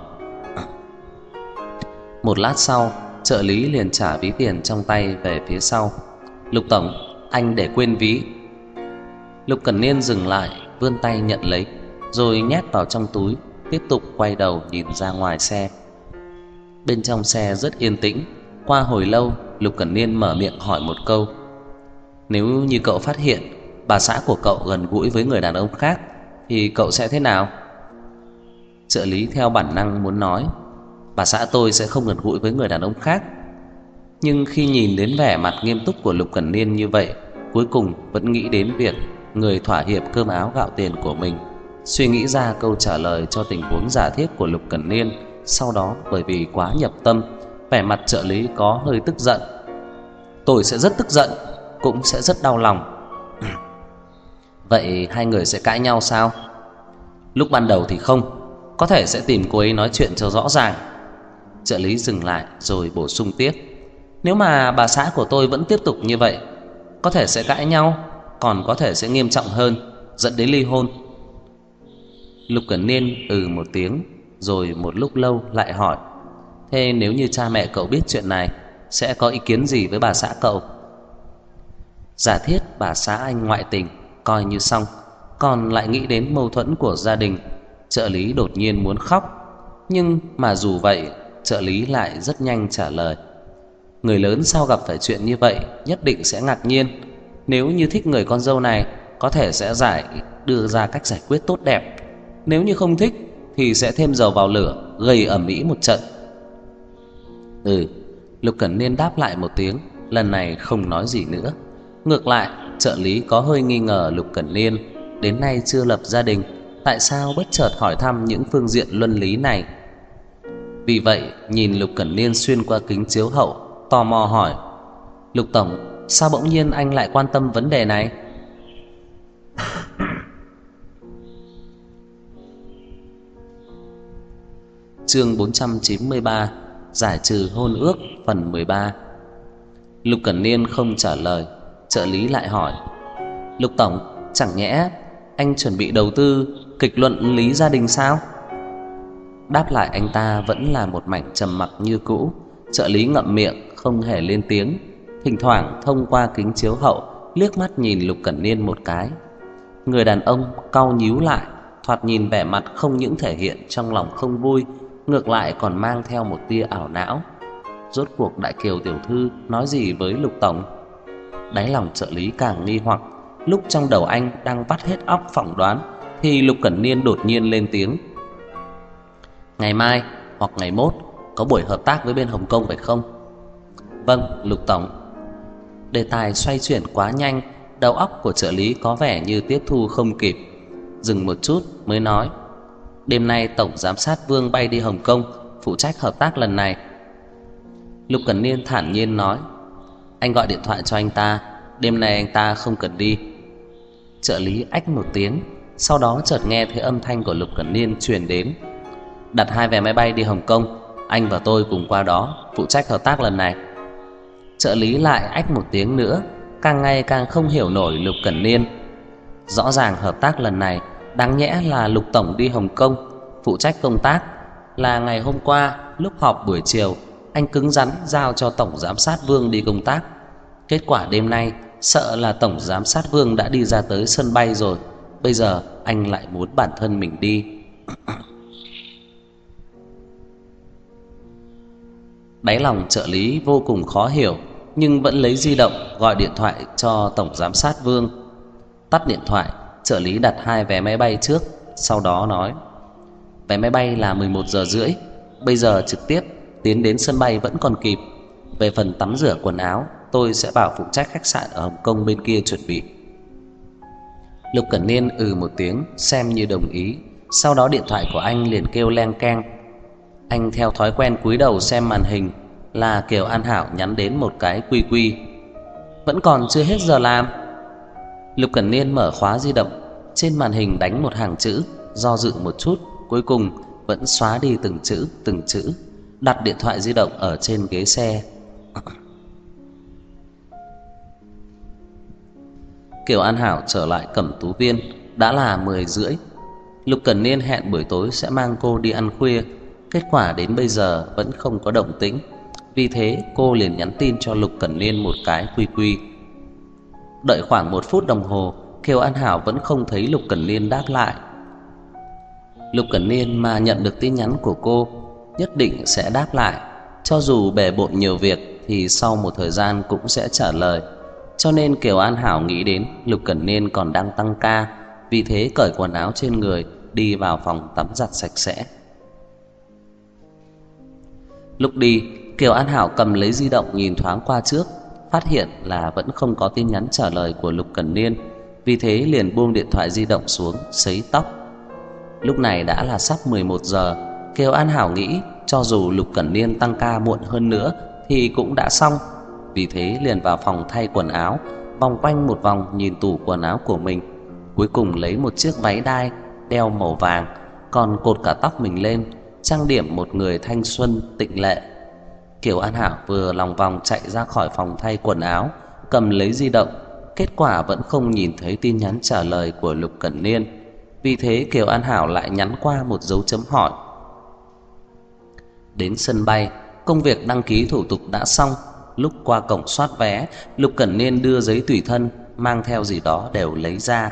[SPEAKER 1] Một lát sau, trợ lý liền trả ví tiền trong tay về phía sau. Lục tổng, anh để quên ví. Lục Cẩn Niên dừng lại, vươn tay nhận lấy, rồi nhét vào trong túi, tiếp tục quay đầu nhìn ra ngoài xe. Bên trong xe rất yên tĩnh. Qua hồi lâu, Lục Cẩn Niên mở miệng hỏi một câu: Nếu như cậu phát hiện bà xã của cậu gần gũi với người đàn ông khác thì cậu sẽ thế nào? Trợ lý theo bản năng muốn nói: Bà xã tôi sẽ không gần gũi với người đàn ông khác. Nhưng khi nhìn đến vẻ mặt nghiêm túc của Lục Cẩn Niên như vậy, cuối cùng vẫn nghĩ đến việc người thỏa hiệp cơm áo gạo tiền của mình. Suy nghĩ ra câu trả lời cho tình huống giả thiết của Lục Cẩn Niên. Sau đó bởi vì quá nhập tâm, vẻ mặt trợ lý có hơi tức giận. Tôi sẽ rất tức giận, cũng sẽ rất đau lòng. Vậy hai người sẽ cãi nhau sao? Lúc ban đầu thì không, có thể sẽ tìm cô ấy nói chuyện cho rõ ràng. Trợ lý dừng lại rồi bổ sung tiếp: Nếu mà bà xã của tôi vẫn tiếp tục như vậy, có thể sẽ cãi nhau, còn có thể sẽ nghiêm trọng hơn, dẫn đến ly hôn. Lục Cẩn Niên một tiếng, rồi một lúc lâu lại hỏi: Thế nếu như cha mẹ cậu biết chuyện này, sẽ có ý kiến gì với bà xã cậu? Giả thiết bà xã anh ngoại tình coi như xong, còn lại nghĩ đến mâu thuẫn của gia đình, trợ lý đột nhiên muốn khóc. Nhưng mà dù vậy, trợ lý lại rất nhanh trả lời: Người lớn sao gặp phải chuyện như vậy nhất định sẽ ngạc nhiên. Nếu như thích người con dâu này, có thể sẽ đưa ra cách giải quyết tốt đẹp. Nếu như không thích thì sẽ thêm dầu vào lửa, gây ầm ĩ một trận. Lục Cẩn Niên đáp lại một tiếng, lần này không nói gì nữa. Ngược lại, trợ lý có hơi nghi ngờ Lục Cẩn Niên đến nay chưa lập gia đình, tại sao bất chợt hỏi thăm những phương diện luân lý này. Vì vậy, nhìn Lục Cẩn Niên xuyên qua kính chiếu hậu, tò mò hỏi: Lục tổng, sao bỗng nhiên anh lại quan tâm vấn đề này? Chương 493: Giải trừ hôn ước, phần 13. Lục Cẩn Niên không trả lời. Trợ lý lại hỏi: Lục tổng, chẳng nhẽ anh chuẩn bị đầu tư kịch luận lý gia đình sao? Đáp lại anh ta vẫn là một mảnh trầm mặc như cũ. Trợ lý ngậm miệng không hề lên tiếng, thỉnh thoảng thông qua kính chiếu hậu liếc mắt nhìn Lục Cẩn Niên một cái. Người đàn ông cau nhíu lại, thoạt nhìn vẻ mặt không những thể hiện trong lòng không vui, ngược lại còn mang theo một tia ảo não. Rốt cuộc Đại Kiều tiểu thư nói gì với Lục tổng? Đáy lòng trợ lý càng nghi hoặc. Lúc trong đầu anh đang vắt hết óc phỏng đoán, thì Lục Cẩn Niên đột nhiên lên tiếng: Ngày mai hoặc ngày mốt có buổi hợp tác với bên Hồng Kông phải không? Vâng, Lục tổng. Đề tài xoay chuyển quá nhanh, đầu óc của trợ lý có vẻ như tiếp thu không kịp. Dừng một chút mới nói: Đêm nay Tổng Giám sát Vương bay đi Hồng Kông, phụ trách hợp tác lần này. Lục Cẩn Niên thản nhiên nói. Anh gọi điện thoại cho anh ta, đêm nay anh ta không cần đi. Trợ lý ách một tiếng, sau đó chợt nghe thấy âm thanh của Lục Cẩn Niên truyền đến. Đặt 2 vé máy bay đi Hồng Kông, anh và tôi cùng qua đó, phụ trách hợp tác lần này. Trợ lý lại ách một tiếng nữa, càng ngày càng không hiểu nổi Lục Cẩn Niên. Rõ ràng hợp tác lần này đáng nhẽ là Lục Tổng đi Hồng Kông phụ trách công tác, là ngày hôm qua lúc họp buổi chiều anh cứng rắn giao cho Tổng Giám sát Vương đi công tác. Kết quả đêm nay sợ là Tổng Giám sát Vương đã đi ra tới sân bay rồi, bây giờ anh lại muốn bản thân mình đi. Đáy lòng trợ lý vô cùng khó hiểu, nhưng vẫn lấy di động gọi điện thoại cho Tổng Giám sát Vương. Tắt điện thoại, trợ lý đặt 2 vé máy bay trước, sau đó nói: Vé máy bay là 11 giờ rưỡi, bây giờ trực tiếp tiến đến sân bay vẫn còn kịp. Về phần tắm rửa quần áo, tôi sẽ bảo phụ trách khách sạn ở Hồng Kông bên kia chuẩn bị. Lục Cẩn Niên một tiếng xem như đồng ý. Sau đó điện thoại của anh liền kêu leng keng. Anh theo thói quen cúi đầu xem màn hình, là Kiều An Hảo nhắn đến một cái quy quy. Vẫn còn chưa hết giờ làm. Lục Cẩn Niên mở khóa di động, trên màn hình đánh một hàng chữ, do dự một chút, cuối cùng vẫn xóa đi từng chữ, đặt điện thoại di động ở trên ghế xe. Kiều An Hảo trở lại Cẩm Tú Viên đã là 10 rưỡi. Lục Cẩn Niên hẹn buổi tối sẽ mang cô đi ăn khuya, kết quả đến bây giờ vẫn không có động tĩnh. Vì thế cô liền nhắn tin cho Lục Cẩn Niên một cái quy quy. Đợi khoảng 1 phút đồng hồ, Kiều An Hảo vẫn không thấy Lục Cẩn Niên đáp lại. Lục Cẩn Niên mà nhận được tin nhắn của cô nhất định sẽ đáp lại, cho dù bề bộn nhiều việc thì sau một thời gian cũng sẽ trả lời. Cho nên Kiều An Hảo nghĩ đến Lục Cẩn Niên còn đang tăng ca, vì thế cởi quần áo trên người đi vào phòng tắm giặt sạch sẽ. Lúc đi, Kiều An Hảo cầm lấy di động nhìn thoáng qua trước, phát hiện là vẫn không có tin nhắn trả lời của Lục Cẩn Niên, vì thế liền buông điện thoại di động xuống, sấy tóc. Lúc này đã là sắp 11 giờ, Kiều An Hảo nghĩ cho dù Lục Cẩn Niên tăng ca muộn hơn nữa thì cũng đã xong. Vì thế liền vào phòng thay quần áo, vòng quanh một vòng nhìn tủ quần áo của mình, cuối cùng lấy một chiếc váy đai đeo màu vàng, còn cột cả tóc mình lên, trang điểm một người thanh xuân tịnh lệ. Kiều An Hảo vừa lòng vòng chạy ra khỏi phòng thay quần áo, cầm lấy di động, kết quả vẫn không nhìn thấy tin nhắn trả lời của Lục Cẩn Niên. Vì thế Kiều An Hảo lại nhắn qua một dấu chấm hỏi. Đến sân bay, công việc đăng ký thủ tục đã xong. Lúc qua cổng soát vé, Lục Cẩn Niên đưa giấy tùy thân, mang theo gì đó đều lấy ra.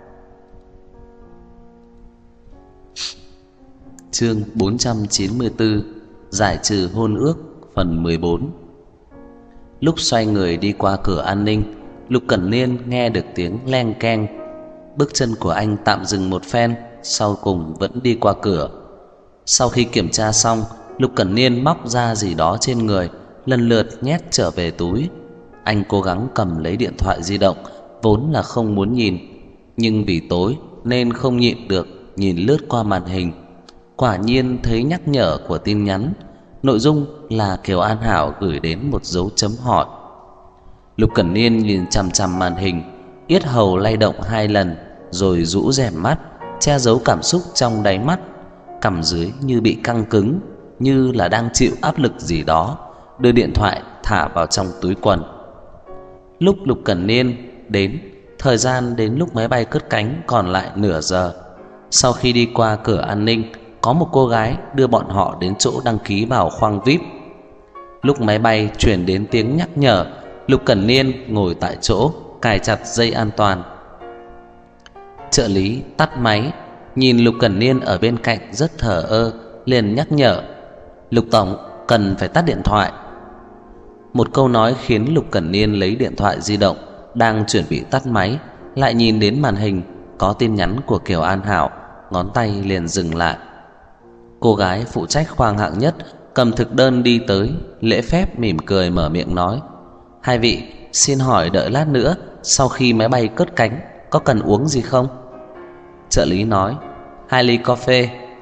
[SPEAKER 1] Chương 494: Giải trừ hôn ước, phần 14. Lúc xoay người đi qua cửa an ninh, Lục Cẩn Niên nghe được tiếng leng keng. Bước chân của anh tạm dừng một phen, sau cùng vẫn đi qua cửa. Sau khi kiểm tra xong, Lục Cẩn Niên móc ra gì đó trên người, lần lượt nhét trở về túi. Anh cố gắng cầm lấy điện thoại di động, vốn là không muốn nhìn, nhưng vì tối nên không nhịn được nhìn lướt qua màn hình. Quả nhiên thấy nhắc nhở của tin nhắn, nội dung là Kiều An Hảo gửi đến một dấu chấm hỏi. Lục Cẩn Niên nhìn chằm chằm màn hình, yết hầu lay động 2 lần, rồi rũ rèm mắt, che giấu cảm xúc trong đáy mắt. Cằm dưới như bị căng cứng, như là đang chịu áp lực gì đó, đưa điện thoại thả vào trong túi quần. Lúc Lục Cẩn Niên đến, thời gian đến lúc máy bay cất cánh còn lại nửa giờ. Sau khi đi qua cửa an ninh, có một cô gái đưa bọn họ đến chỗ đăng ký vào khoang VIP. Lúc máy bay truyền đến tiếng nhắc nhở, Lục Cẩn Niên ngồi tại chỗ, cài chặt dây an toàn. Trợ lý tắt máy, nhìn Lục Cẩn Niên ở bên cạnh rất thờ ơ, liền nhắc nhở: Lục Tổng, cần phải tắt điện thoại. Một câu nói khiến Lục Cẩn Niên lấy điện thoại di động, đang chuẩn bị tắt máy, lại nhìn đến màn hình có tin nhắn của Kiều An Hảo, ngón tay liền dừng lại. Cô gái phụ trách khoang hạng nhất cầm thực đơn đi tới, lễ phép mỉm cười mở miệng nói: Hai vị, xin hỏi đợi lát nữa, sau khi máy bay cất cánh có cần uống gì không? Trợ lý nói: 2 ly cà phê,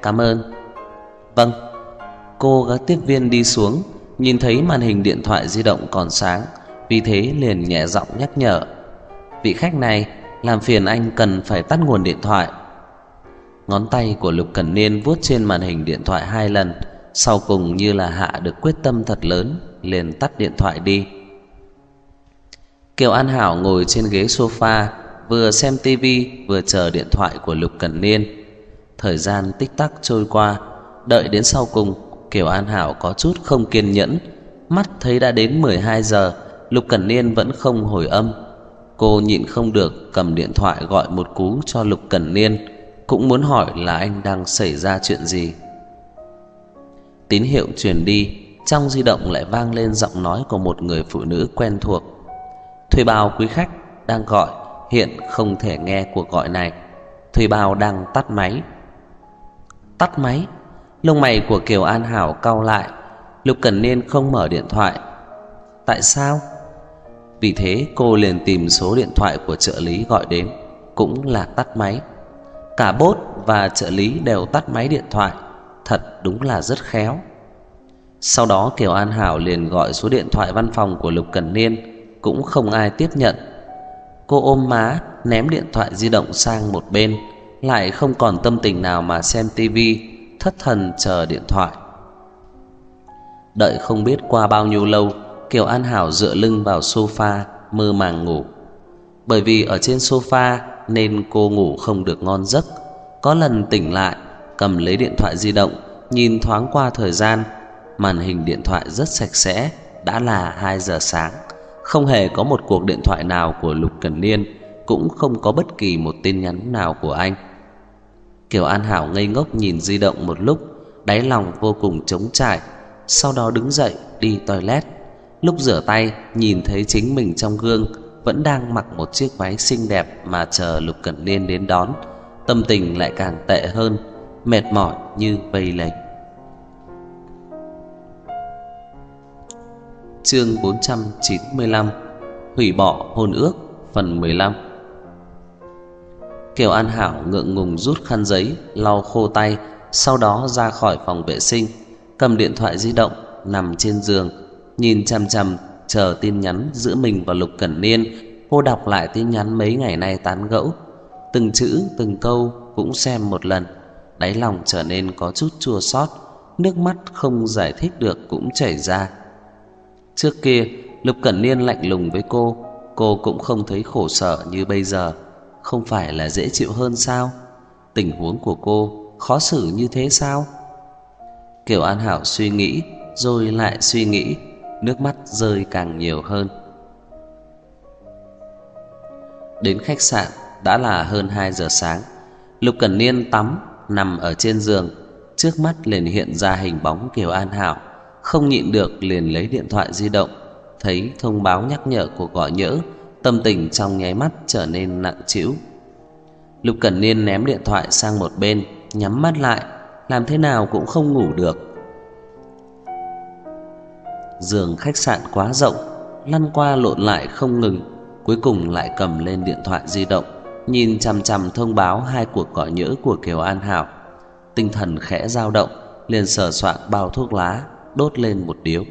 [SPEAKER 1] cảm ơn. Vâng. Cô gái tiếp viên đi xuống, nhìn thấy màn hình điện thoại di động còn sáng, vì thế liền nhẹ giọng nhắc nhở: vị khách này, làm phiền anh cần phải tắt nguồn điện thoại. Ngón tay của Lục Cẩn Niên vuốt trên màn hình điện thoại 2 lần, sau cùng như là hạ được quyết tâm thật lớn, liền tắt điện thoại đi. Kiều An Hảo ngồi trên ghế sofa, vừa xem tivi vừa chờ điện thoại của Lục Cẩn Niên. Thời gian tích tắc trôi qua, đợi đến sau cùng, Kiều An Hảo có chút không kiên nhẫn. Mắt thấy đã đến 12 giờ, Lục Cẩn Niên vẫn không hồi âm. Cô nhịn không được cầm điện thoại gọi một cú cho Lục Cẩn Niên, cũng muốn hỏi là anh đang xảy ra chuyện gì. Tín hiệu truyền đi, trong di động lại vang lên giọng nói của một người phụ nữ quen thuộc: thuê bao quý khách đang gọi, hiện không thể nghe cuộc gọi này. Thuê bao đang tắt máy. Tắt máy? Lông mày của Kiều An Hảo cau lại. Lục Cẩn Niên không mở điện thoại. Tại sao? Vì thế cô liền tìm số điện thoại của trợ lý gọi đến, cũng là tắt máy. Cả bốt và trợ lý đều tắt máy điện thoại, thật đúng là rất khéo. Sau đó Kiều An Hảo liền gọi số điện thoại văn phòng của Lục Cẩn Niên, cũng không ai tiếp nhận. Cô ôm má, ném điện thoại di động sang một bên, lại không còn tâm tình nào mà xem tivi, thất thần chờ điện thoại. Đợi không biết qua bao nhiêu lâu, Kiều An Hảo dựa lưng vào sofa mơ màng ngủ. Bởi vì ở trên sofa nên cô ngủ không được ngon giấc. Có lần tỉnh lại, cầm lấy điện thoại di động, nhìn thoáng qua thời gian, màn hình điện thoại rất sạch sẽ, đã là 2 giờ sáng. Không hề có một cuộc điện thoại nào của Lục Cẩn Niên, cũng không có bất kỳ một tin nhắn nào của anh. Kiều An Hảo ngây ngốc nhìn di động một lúc, đáy lòng vô cùng trống trải. Sau đó đứng dậy đi toilet. Lúc rửa tay, nhìn thấy chính mình trong gương vẫn đang mặc một chiếc váy xinh đẹp mà chờ Lục Cẩn Niên đến đón. Tâm tình lại càng tệ hơn, mệt mỏi như vây lấy. Chương 495: hủy bỏ hôn ước, phần 15. Kiều An Hảo ngượng ngùng rút khăn giấy lau khô tay, sau đó ra khỏi phòng vệ sinh, cầm điện thoại di động nằm trên giường, nhìn chằm chằm chờ tin nhắn giữa mình và Lục Cẩn Niên. Cô đọc lại tin nhắn mấy ngày nay tán gẫu, từng chữ từng câu cũng xem một lần, đáy lòng trở nên có chút chua xót, nước mắt không giải thích được cũng chảy ra. Trước kia Lục Cẩn Niên lạnh lùng với cô cũng không thấy khổ sở như bây giờ. Không phải là dễ chịu hơn sao? Tình huống của cô khó xử như thế sao? Kiều An Hảo suy nghĩ rồi lại suy nghĩ, nước mắt rơi càng nhiều hơn. Đến khách sạn đã là hơn 2 giờ sáng. Lục Cẩn Niên tắm, nằm ở trên giường, trước mắt liền hiện ra hình bóng Kiều An Hảo. Không nhịn được liền lấy điện thoại di động, thấy thông báo nhắc nhở cuộc gọi nhỡ, tâm tình trong nháy mắt trở nên nặng trĩu. Lục Cẩn Niên ném điện thoại sang một bên, nhắm mắt lại, làm thế nào cũng không ngủ được. Giường khách sạn quá rộng, lăn qua lộn lại không ngừng, cuối cùng lại cầm lên điện thoại di động, nhìn chằm chằm thông báo 2 cuộc gọi nhỡ của Kiều An Hảo. Tinh thần khẽ dao động, liền sờ soạn bao thuốc lá, đốt lên một điếu.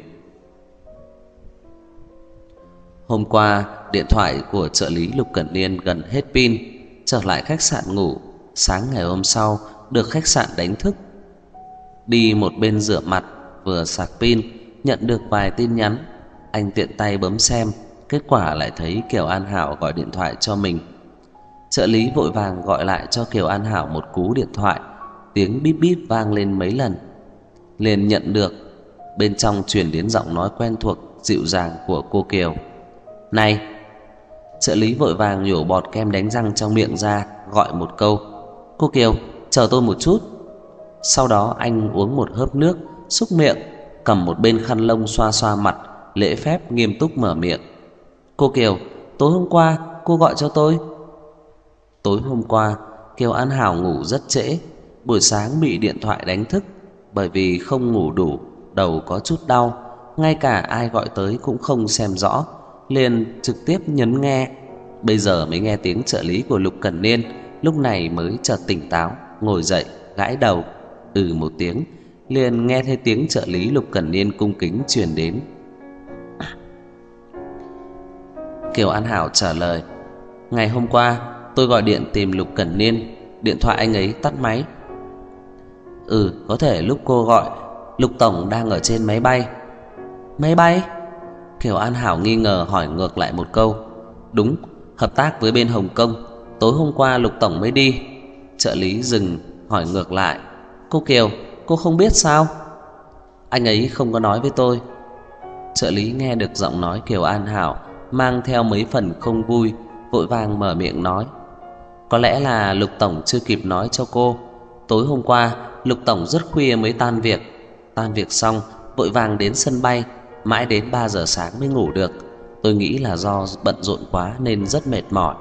[SPEAKER 1] Hôm qua điện thoại của trợ lý Lục Cẩn Niên gần hết pin, trở lại khách sạn ngủ. Sáng ngày hôm sau được khách sạn đánh thức, đi một bên rửa mặt vừa sạc pin, nhận được vài tin nhắn. Anh tiện tay bấm xem, kết quả lại thấy Kiều An Hảo gọi điện thoại cho mình. Trợ lý vội vàng gọi lại cho Kiều An Hảo một cú điện thoại, tiếng bíp bíp vang lên mấy lần, liền nhận được. Bên trong truyền đến giọng nói quen thuộc dịu dàng của cô Kiều. Này! Trợ lý vội vàng nhổ bọt kem đánh răng trong miệng ra, gọi một câu. Cô Kiều, chờ tôi một chút. Sau đó anh uống một hớp nước, súc miệng, cầm một bên khăn lông xoa xoa mặt, lễ phép nghiêm túc mở miệng. Cô Kiều, tối hôm qua cô gọi cho tôi. Tối hôm qua Kiều An Hảo ngủ rất trễ, buổi sáng bị điện thoại đánh thức. Bởi vì không ngủ đủ, đầu có chút đau, ngay cả ai gọi tới cũng không xem rõ, liền trực tiếp nhấn nghe. Bây giờ mới nghe tiếng trợ lý của Lục Cẩn Niên, lúc này mới chợt tỉnh táo, ngồi dậy gãi đầu. một tiếng, liền nghe thấy tiếng trợ lý Lục Cẩn Niên cung kính truyền đến. Kiều An Hảo trả lời: ngày hôm qua tôi gọi điện tìm Lục Cẩn Niên, điện thoại anh ấy tắt máy. Có thể lúc cô gọi, Lục tổng đang ở trên máy bay. Máy bay? Kiều An Hảo nghi ngờ hỏi ngược lại một câu. Đúng, hợp tác với bên Hồng Kông, tối hôm qua Lục tổng mới đi. Trợ lý dừng hỏi ngược lại: cô Kiều, cô không biết sao? Anh ấy không có nói với tôi. Trợ lý nghe được giọng nói Kiều An Hảo mang theo mấy phần không vui, vội vàng mở miệng nói: có lẽ là Lục tổng chưa kịp nói cho cô. Tối hôm qua Lục tổng rất khuya mới tan việc. Tan việc xong vội vàng đến sân bay, mãi đến 3 giờ sáng mới ngủ được. Tôi nghĩ là do bận rộn quá nên rất mệt mỏi.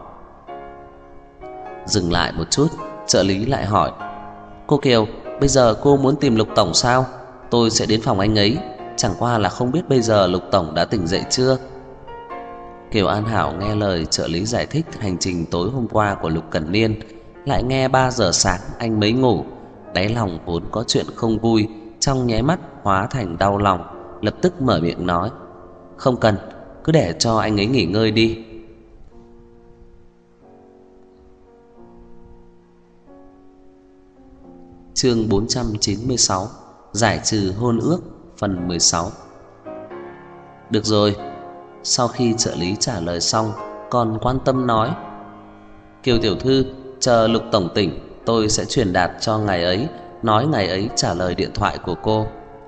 [SPEAKER 1] Dừng lại một chút, trợ lý lại hỏi: cô Kiều, bây giờ cô muốn tìm Lục tổng sao? Tôi sẽ đến phòng anh ấy, chẳng qua là không biết bây giờ Lục tổng đã tỉnh dậy chưa. Kiều An Hảo nghe lời trợ lý giải thích hành trình tối hôm qua của Lục Cẩn Niên, lại nghe 3 giờ sáng anh mới ngủ, đáy lòng vốn có chuyện không vui trong nháy mắt hóa thành đau lòng, lập tức mở miệng nói: không cần, cứ để cho anh ấy nghỉ ngơi đi. Chương 496: giải trừ hôn ước, phần 16. Được rồi. Sau khi trợ lý trả lời xong, còn quan tâm nói: Kiều tiểu thư, chờ Lục tổng tỉnh, tôi sẽ truyền đạt cho ngài ấy, nói ngài ấy trả lời điện thoại của cô.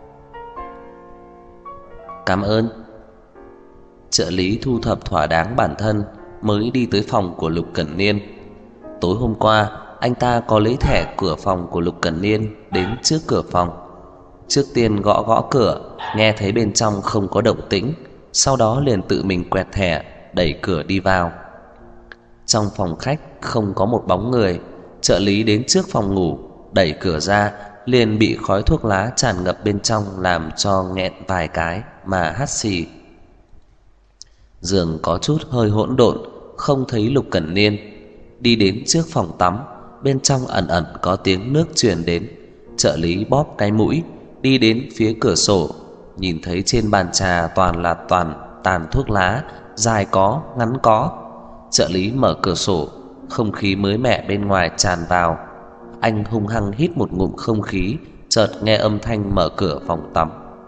[SPEAKER 1] Cảm ơn. Trợ lý thu thập thỏa đáng bản thân mới đi tới phòng của Lục Cẩn Niên. Tối hôm qua anh ta có lấy thẻ cửa phòng của Lục Cẩn Niên đến trước cửa phòng. Trước tiên gõ gõ cửa, nghe thấy bên trong không có động tĩnh, sau đó liền tự mình quẹt thẻ, đẩy cửa đi vào. Trong phòng khách không có một bóng người. Trợ lý đến trước phòng ngủ, đẩy cửa ra, liền bị khói thuốc lá tràn ngập bên trong làm cho nghẹn vài cái mà hắt xì. Giường có chút hơi hỗn độn, không thấy Lục Cẩn Niên. Đi đến trước phòng tắm, bên trong ẩn ẩn có tiếng nước truyền đến. Trợ lý bóp cái mũi, đi đến phía cửa sổ, nhìn thấy trên bàn trà toàn là tàn thuốc lá, dài có, ngắn có. Trợ lý mở cửa sổ, không khí mới mẻ bên ngoài tràn vào. Anh hung hăng hít một ngụm không khí, chợt nghe âm thanh mở cửa phòng tắm.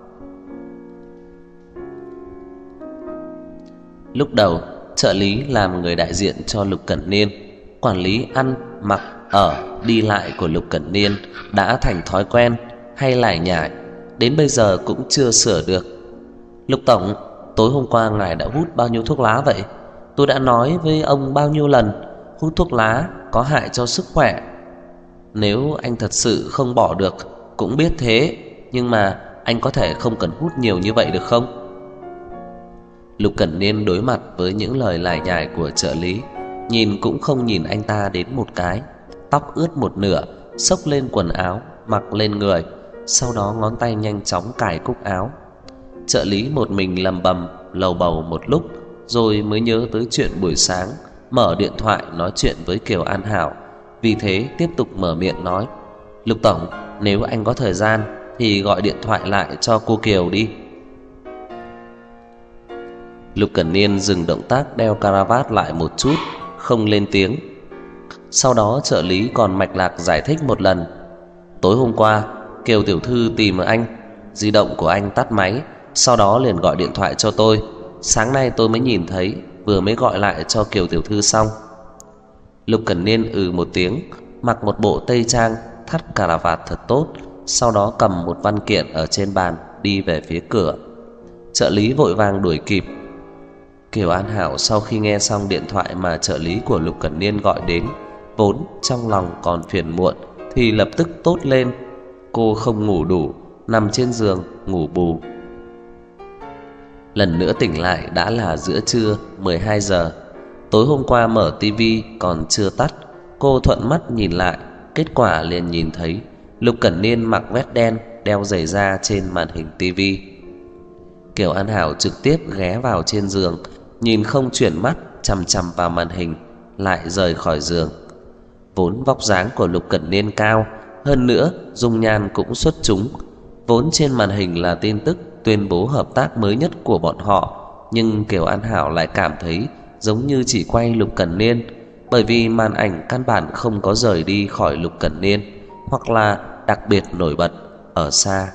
[SPEAKER 1] Lúc đầu, trợ lý làm người đại diện cho Lục Cẩn Niên, quản lý ăn, mặc, ở, đi lại của Lục Cẩn Niên đã thành thói quen, hay lải nhải, đến bây giờ cũng chưa sửa được. Lục tổng, tối hôm qua ngài đã hút bao nhiêu thuốc lá vậy? Tôi đã nói với ông bao nhiêu lần, hút thuốc lá có hại cho sức khỏe. Nếu anh thật sự không bỏ được, cũng biết thế, nhưng mà anh có thể không cần hút nhiều như vậy được không? Lục Cẩn Niên đối mặt với những lời lải nhải của trợ lý, nhìn cũng không nhìn anh ta đến một cái. Tóc ướt một nửa, xốc lên quần áo, mặc lên người, sau đó ngón tay nhanh chóng cài cúc áo. Trợ lý một mình lầm bầm lầu bầu một lúc, rồi mới nhớ tới chuyện buổi sáng, mở điện thoại nói chuyện với Kiều An Hảo. Vì thế tiếp tục mở miệng nói: Lục tổng, nếu anh có thời gian thì gọi điện thoại lại cho cô Kiều đi. Lục Cẩn Niên dừng động tác đeo caravat lại một chút, không lên tiếng. Sau đó trợ lý còn mạch lạc giải thích một lần: tối hôm qua Kiều tiểu thư tìm anh, di động của anh tắt máy, sau đó liền gọi điện thoại cho tôi. Sáng nay tôi mới nhìn thấy, vừa mới gọi lại cho Kiều tiểu thư xong. Lục Cẩn Niên một tiếng, mặc một bộ tây trang, thắt cà vạt thật tốt, sau đó cầm một văn kiện ở trên bàn đi về phía cửa. Trợ lý vội vàng đuổi kịp. Kiều An Hảo sau khi nghe xong điện thoại mà trợ lý của Lục Cẩn Niên gọi đến, vốn trong lòng còn phiền muộn thì lập tức tốt lên. Cô không ngủ đủ, nằm trên giường ngủ bù. Lần nữa tỉnh lại đã là giữa trưa 12 giờ. Tối hôm qua mở tivi còn chưa tắt, cô thuận mắt nhìn lại, kết quả liền nhìn thấy Lục Cẩn Niên mặc vest đen, đeo giày da trên màn hình tivi. Kiều An Hảo trực tiếp ghé vào trên giường, nhìn không chuyển mắt, chằm chằm vào màn hình, lại rời khỏi giường. Vốn vóc dáng của Lục Cẩn Niên cao, hơn nữa dung nhan cũng xuất chúng. Vốn trên màn hình là tin tức tuyên bố hợp tác mới nhất của bọn họ, nhưng Kiều An Hảo lại cảm thấy giống như chỉ quay Lục Cẩn Niên, bởi vì màn ảnh căn bản không có rời đi khỏi Lục Cẩn Niên, hoặc là đặc biệt nổi bật ở xa.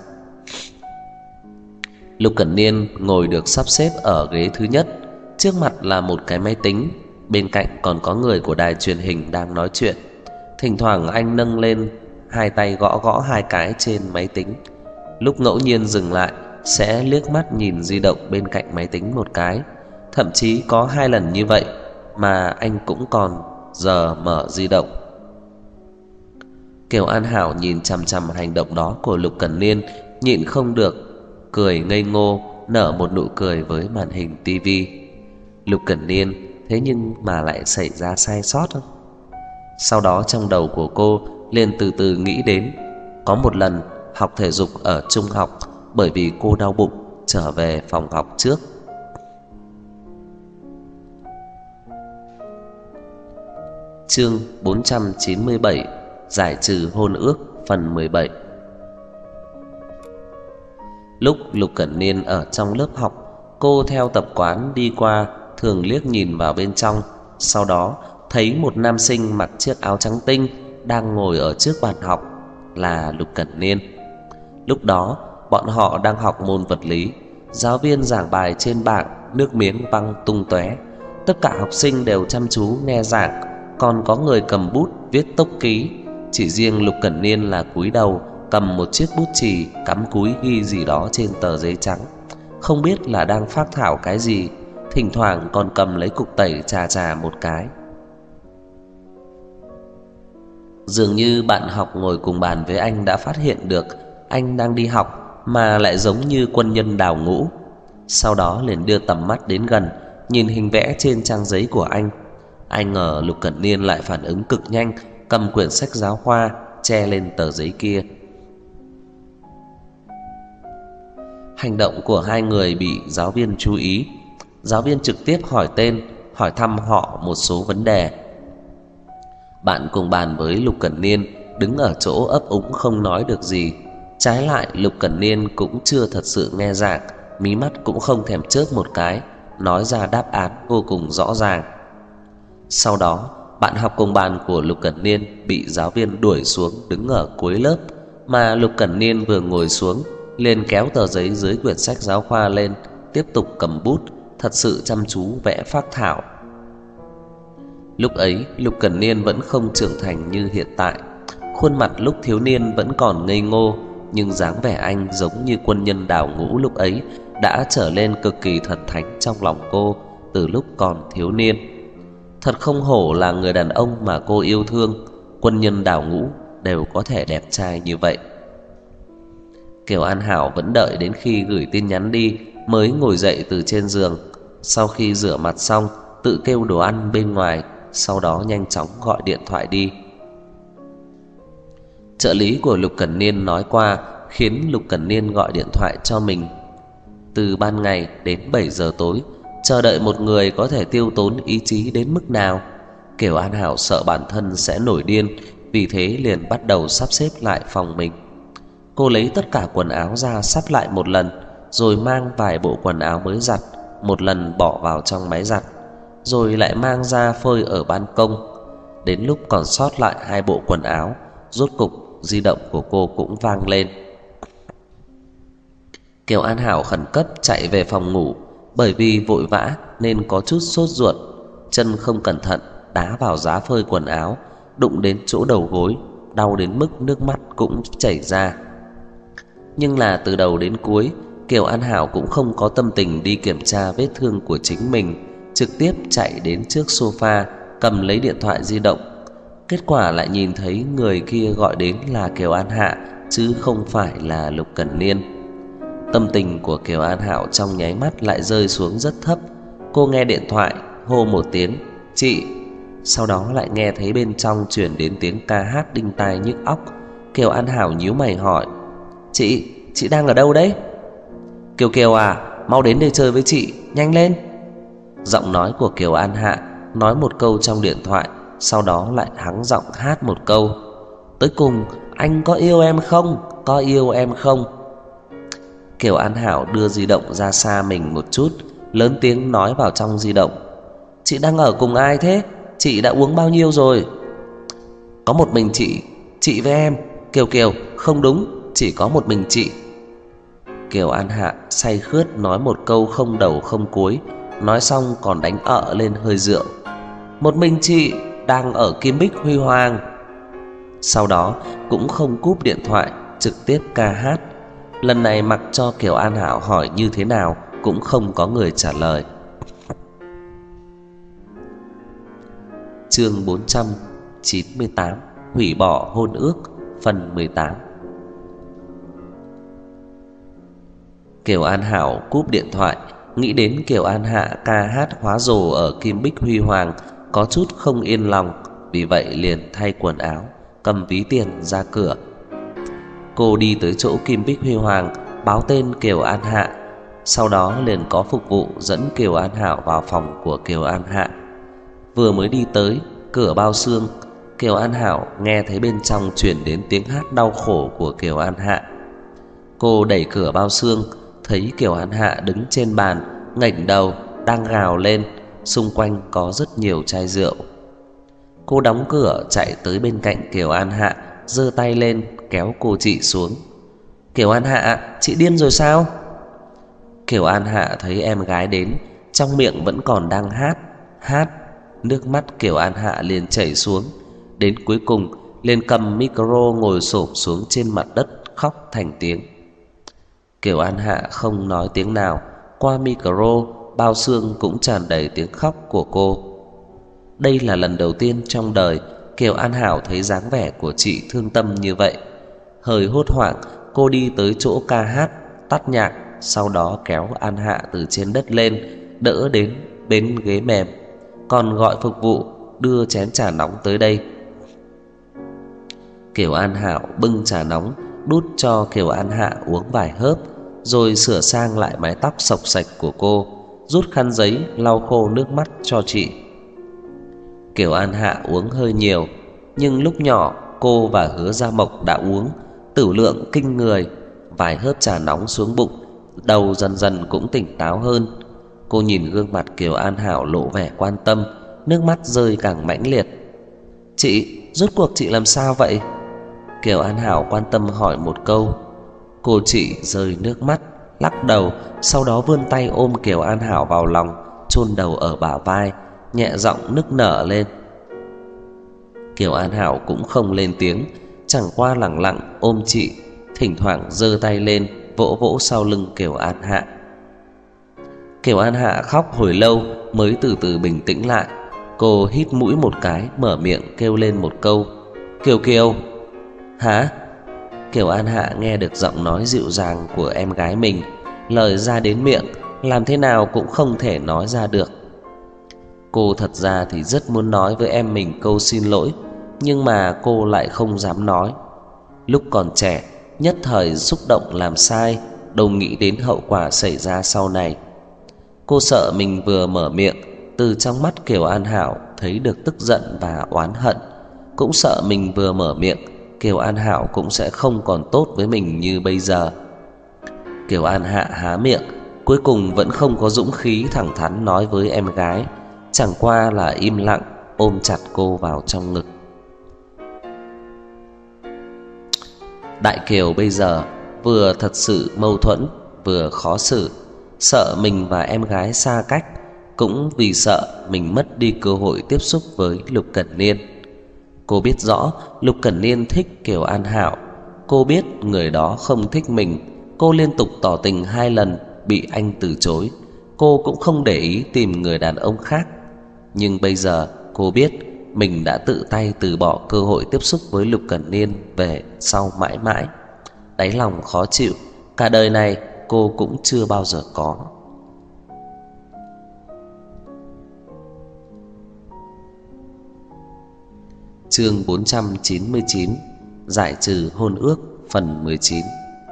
[SPEAKER 1] Lục Cẩn Niên ngồi được sắp xếp ở ghế thứ nhất, trước mặt là một cái máy tính, bên cạnh còn có người của đài truyền hình đang nói chuyện. Thỉnh thoảng anh nâng lên hai tay gõ gõ hai cái trên máy tính, lúc ngẫu nhiên dừng lại sẽ liếc mắt nhìn di động bên cạnh máy tính một cái. Thậm chí có 2 lần như vậy mà anh cũng còn giờ mở di động. Kiều An Hảo nhìn chằm chằm hành động đó của Lục Cẩn Niên, nhịn không được cười ngây ngô, nở một nụ cười với màn hình tivi. Lục Cẩn Niên, thế nhưng mà lại xảy ra sai sót. Sau đó trong đầu của cô liền từ từ nghĩ đến có một lần học thể dục ở trung học, bởi vì cô đau bụng trở về phòng học trước. Chương 497: Giải trừ hôn ước phần 17. Lúc Lục Cẩn Niên ở trong lớp học, cô theo tập quán đi qua thường liếc nhìn vào bên trong, sau đó thấy một nam sinh mặc chiếc áo trắng tinh đang ngồi ở trước bàn học, là Lục Cẩn Niên. Lúc đó bọn họ đang học môn vật lý, giáo viên giảng bài trên bảng, nước miếng văng tung tóe. Tất cả học sinh đều chăm chú nghe giảng, còn có người cầm bút viết tốc ký. Chỉ riêng Lục Cẩn Niên là cúi đầu cầm một chiếc bút chì, cắm cúi ghi gì đó trên tờ giấy trắng, không biết là đang phác thảo cái gì, thỉnh thoảng còn cầm lấy cục tẩy chà chà một cái. Dường như bạn học ngồi cùng bàn với anh đã phát hiện được anh đang đi học mà lại giống như quân nhân đào ngũ. Sau đó liền đưa tầm mắt đến gần, nhìn hình vẽ trên trang giấy của anh. Ai ngờ Lục Cẩn Niên lại phản ứng cực nhanh, cầm quyển sách giáo khoa che lên tờ giấy kia. Hành động của hai người bị giáo viên chú ý. Giáo viên trực tiếp hỏi tên, hỏi thăm họ một số vấn đề. Bạn cùng bàn với Lục Cẩn Niên đứng ở chỗ ấp úng không nói được gì. Trái lại Lục Cẩn Niên cũng chưa thật sự nghe giảng, mí mắt cũng không thèm chớp một cái, nói ra đáp án vô cùng rõ ràng. Sau đó bạn học cùng bàn của Lục Cẩn Niên bị giáo viên đuổi xuống đứng ở cuối lớp, mà Lục Cẩn Niên vừa ngồi xuống liền kéo tờ giấy dưới quyển sách giáo khoa lên, tiếp tục cầm bút thật sự chăm chú vẽ phác thảo. Lúc ấy Lục Cẩn Niên vẫn không trưởng thành như hiện tại, khuôn mặt lúc thiếu niên vẫn còn ngây ngô, nhưng dáng vẻ anh giống như quân nhân đào ngũ lúc ấy đã trở lên cực kỳ thần thánh trong lòng cô từ lúc còn thiếu niên. Thật không hổ là người đàn ông mà cô yêu thương, quân nhân đào ngũ đều có thể đẹp trai như vậy. Kiều An Hảo vẫn đợi đến khi gửi tin nhắn đi mới ngồi dậy từ trên giường. Sau khi rửa mặt xong, tự kêu đồ ăn bên ngoài, sau đó nhanh chóng gọi điện thoại đi. Trợ lý của Lục Cẩn Niên nói qua khiến Lục Cẩn Niên gọi điện thoại cho mình. Từ ban ngày đến 7 giờ tối, chờ đợi một người có thể tiêu tốn ý chí đến mức nào. Kiều An Hảo sợ bản thân sẽ nổi điên, vì thế liền bắt đầu sắp xếp lại phòng mình. Cô lấy tất cả quần áo ra sắp lại một lần, rồi mang vài bộ quần áo mới giặt một lần bỏ vào trong máy giặt, rồi lại mang ra phơi ở ban công. Đến lúc còn sót lại 2 bộ quần áo, rốt cục di động của cô cũng vang lên. Kiều An Hảo khẩn cấp chạy về phòng ngủ, bởi vì vội vã nên có chút sốt ruột, chân không cẩn thận đá vào giá phơi quần áo, đụng đến chỗ đầu gối, đau đến mức nước mắt cũng chảy ra. Nhưng là từ đầu đến cuối, Kiều An Hảo cũng không có tâm tình đi kiểm tra vết thương của chính mình, trực tiếp chạy đến trước sofa, cầm lấy điện thoại di động. Kết quả lại nhìn thấy người kia gọi đến là Kiều An Hạ, chứ không phải là Lục Cẩn Niên. Tâm tình của Kiều An Hảo trong nháy mắt lại rơi xuống rất thấp. Cô nghe điện thoại, hô một tiếng "Chị", sau đó lại nghe thấy bên trong truyền đến tiếng ca hát đinh tai nhức óc. Kiều An Hảo nhíu mày hỏi: Chị đang ở đâu đấy?" "Kiều Kiều à, mau đến đây chơi với chị, nhanh lên." Giọng nói của Kiều An Hạ nói một câu trong điện thoại, sau đó lại hắng giọng hát một câu: "Tới cùng Anh có yêu em không? Có yêu em không? Kiều An Hảo đưa di động ra xa mình một chút, lớn tiếng nói vào trong di động: Chị đang ở cùng ai thế? Chị đã uống bao nhiêu rồi? Có một mình chị với em. Kiều Kiều, không đúng, chỉ có một mình chị. Kiều An Hạ say khướt nói một câu không đầu không cuối, nói xong còn đánh ợ lên hơi rượu: Một mình chị đang ở Kim Bích Huy Hoàng. Sau đó cũng không cúp điện thoại, trực tiếp ca hát. Lần này mặc cho Kiều An Hảo hỏi như thế nào cũng không có người trả lời. Chương 498: Hủy bỏ hôn ước, phần 18. Kiều An Hảo cúp điện thoại, nghĩ đến Kiều An Hạ ca hát hóa rồ ở Kim Bích Huy Hoàng, có chút không yên lòng, vì vậy liền thay quần áo, cầm ví tiền ra cửa. Cô đi tới chỗ Kim Bích Huy Hoàng, báo tên Kiều An Hạ, sau đó liền có phục vụ dẫn Kiều An Hảo vào phòng của Kiều An Hạ. Vừa mới đi tới cửa bao xương, Kiều An Hảo nghe thấy bên trong truyền đến tiếng hát đau khổ của Kiều An Hạ. Cô đẩy cửa bao xương, thấy Kiều An Hạ đứng trên bàn, ngẩng đầu đang gào lên, xung quanh có rất nhiều chai rượu. Cô đóng cửa chạy tới bên cạnh Kiều An Hạ, giơ tay lên kéo cô chị xuống. Kiều An Hạ, chị điên rồi sao? Kiều An Hạ thấy em gái đến, trong miệng vẫn còn đang hát. Nước mắt Kiều An Hạ liền chảy xuống, đến cuối cùng liền cầm micro ngồi xổm xuống trên mặt đất khóc thành tiếng. Kiều An Hạ không nói tiếng nào, qua micro bao xương cũng tràn đầy tiếng khóc của cô. Đây là lần đầu tiên trong đời Kiều An Hảo thấy dáng vẻ của chị thương tâm như vậy. Hơi hốt hoảng, cô đi tới chỗ ca hát, tắt nhạc, sau đó kéo An Hạ từ trên đất lên, đỡ đến bên ghế mềm, còn gọi phục vụ đưa chén trà nóng tới đây. Kiều An Hảo bưng trà nóng đút cho Kiều An Hạ uống vài hớp, rồi sửa sang lại mái tóc xộc xệch của cô, rút khăn giấy lau khô nước mắt cho chị. Kiều An Hạ uống hơi nhiều, nhưng lúc nhỏ cô và Hứa Gia Mộc đã uống, tửu lượng kinh người. Vài hớp trà nóng xuống bụng, đầu dần dần cũng tỉnh táo hơn. Cô nhìn gương mặt Kiều An Hảo lộ vẻ quan tâm, nước mắt rơi càng mãnh liệt. Chị, rốt cuộc chị làm sao vậy? Kiều An Hảo quan tâm hỏi một câu. Cô chị rơi nước mắt, lắc đầu, sau đó vươn tay ôm Kiều An Hảo vào lòng, chôn đầu ở bả vai, nhẹ giọng nức nở lên. Kiều An Hảo cũng không lên tiếng, chẳng qua lẳng lặng ôm chị, thỉnh thoảng giơ tay lên vỗ vỗ sau lưng Kiều An Hạ. Kiều An Hạ khóc hồi lâu mới từ từ bình tĩnh lại. Cô hít mũi một cái, mở miệng kêu lên một câu: Kiều Kiều. Hả? Kiều An Hạ nghe được giọng nói dịu dàng của em gái mình, lời ra đến miệng làm thế nào cũng không thể nói ra được. Cô thật ra thì rất muốn nói với em mình câu xin lỗi, nhưng mà cô lại không dám nói. Lúc còn trẻ, nhất thời xúc động làm sai, đâu nghĩ đến hậu quả xảy ra sau này. Cô sợ mình vừa mở miệng, từ trong mắt Kiều An Hảo thấy được tức giận và oán hận, cũng sợ mình vừa mở miệng Kiều An Hảo cũng sẽ không còn tốt với mình như bây giờ. Kiều An Hạ há miệng, cuối cùng vẫn không có dũng khí thẳng thắn nói với em gái, chẳng qua là im lặng ôm chặt cô vào trong ngực. Đại Kiều bây giờ vừa thật sự mâu thuẫn, vừa khó xử, sợ mình và em gái xa cách, cũng vì sợ mình mất đi cơ hội tiếp xúc với Lục Cẩn Niên. Cô biết rõ Lục Cẩn Niên thích Kiều An Hảo, cô biết người đó không thích mình. Cô liên tục tỏ tình 2 lần bị anh từ chối, cô cũng không để ý tìm người đàn ông khác. Nhưng bây giờ cô biết mình đã tự tay từ bỏ cơ hội tiếp xúc với Lục Cẩn Niên về sau mãi mãi. Đáy lòng khó chịu, cả đời này cô cũng chưa bao giờ có. Chương 499: Giải trừ hôn ước, phần 19.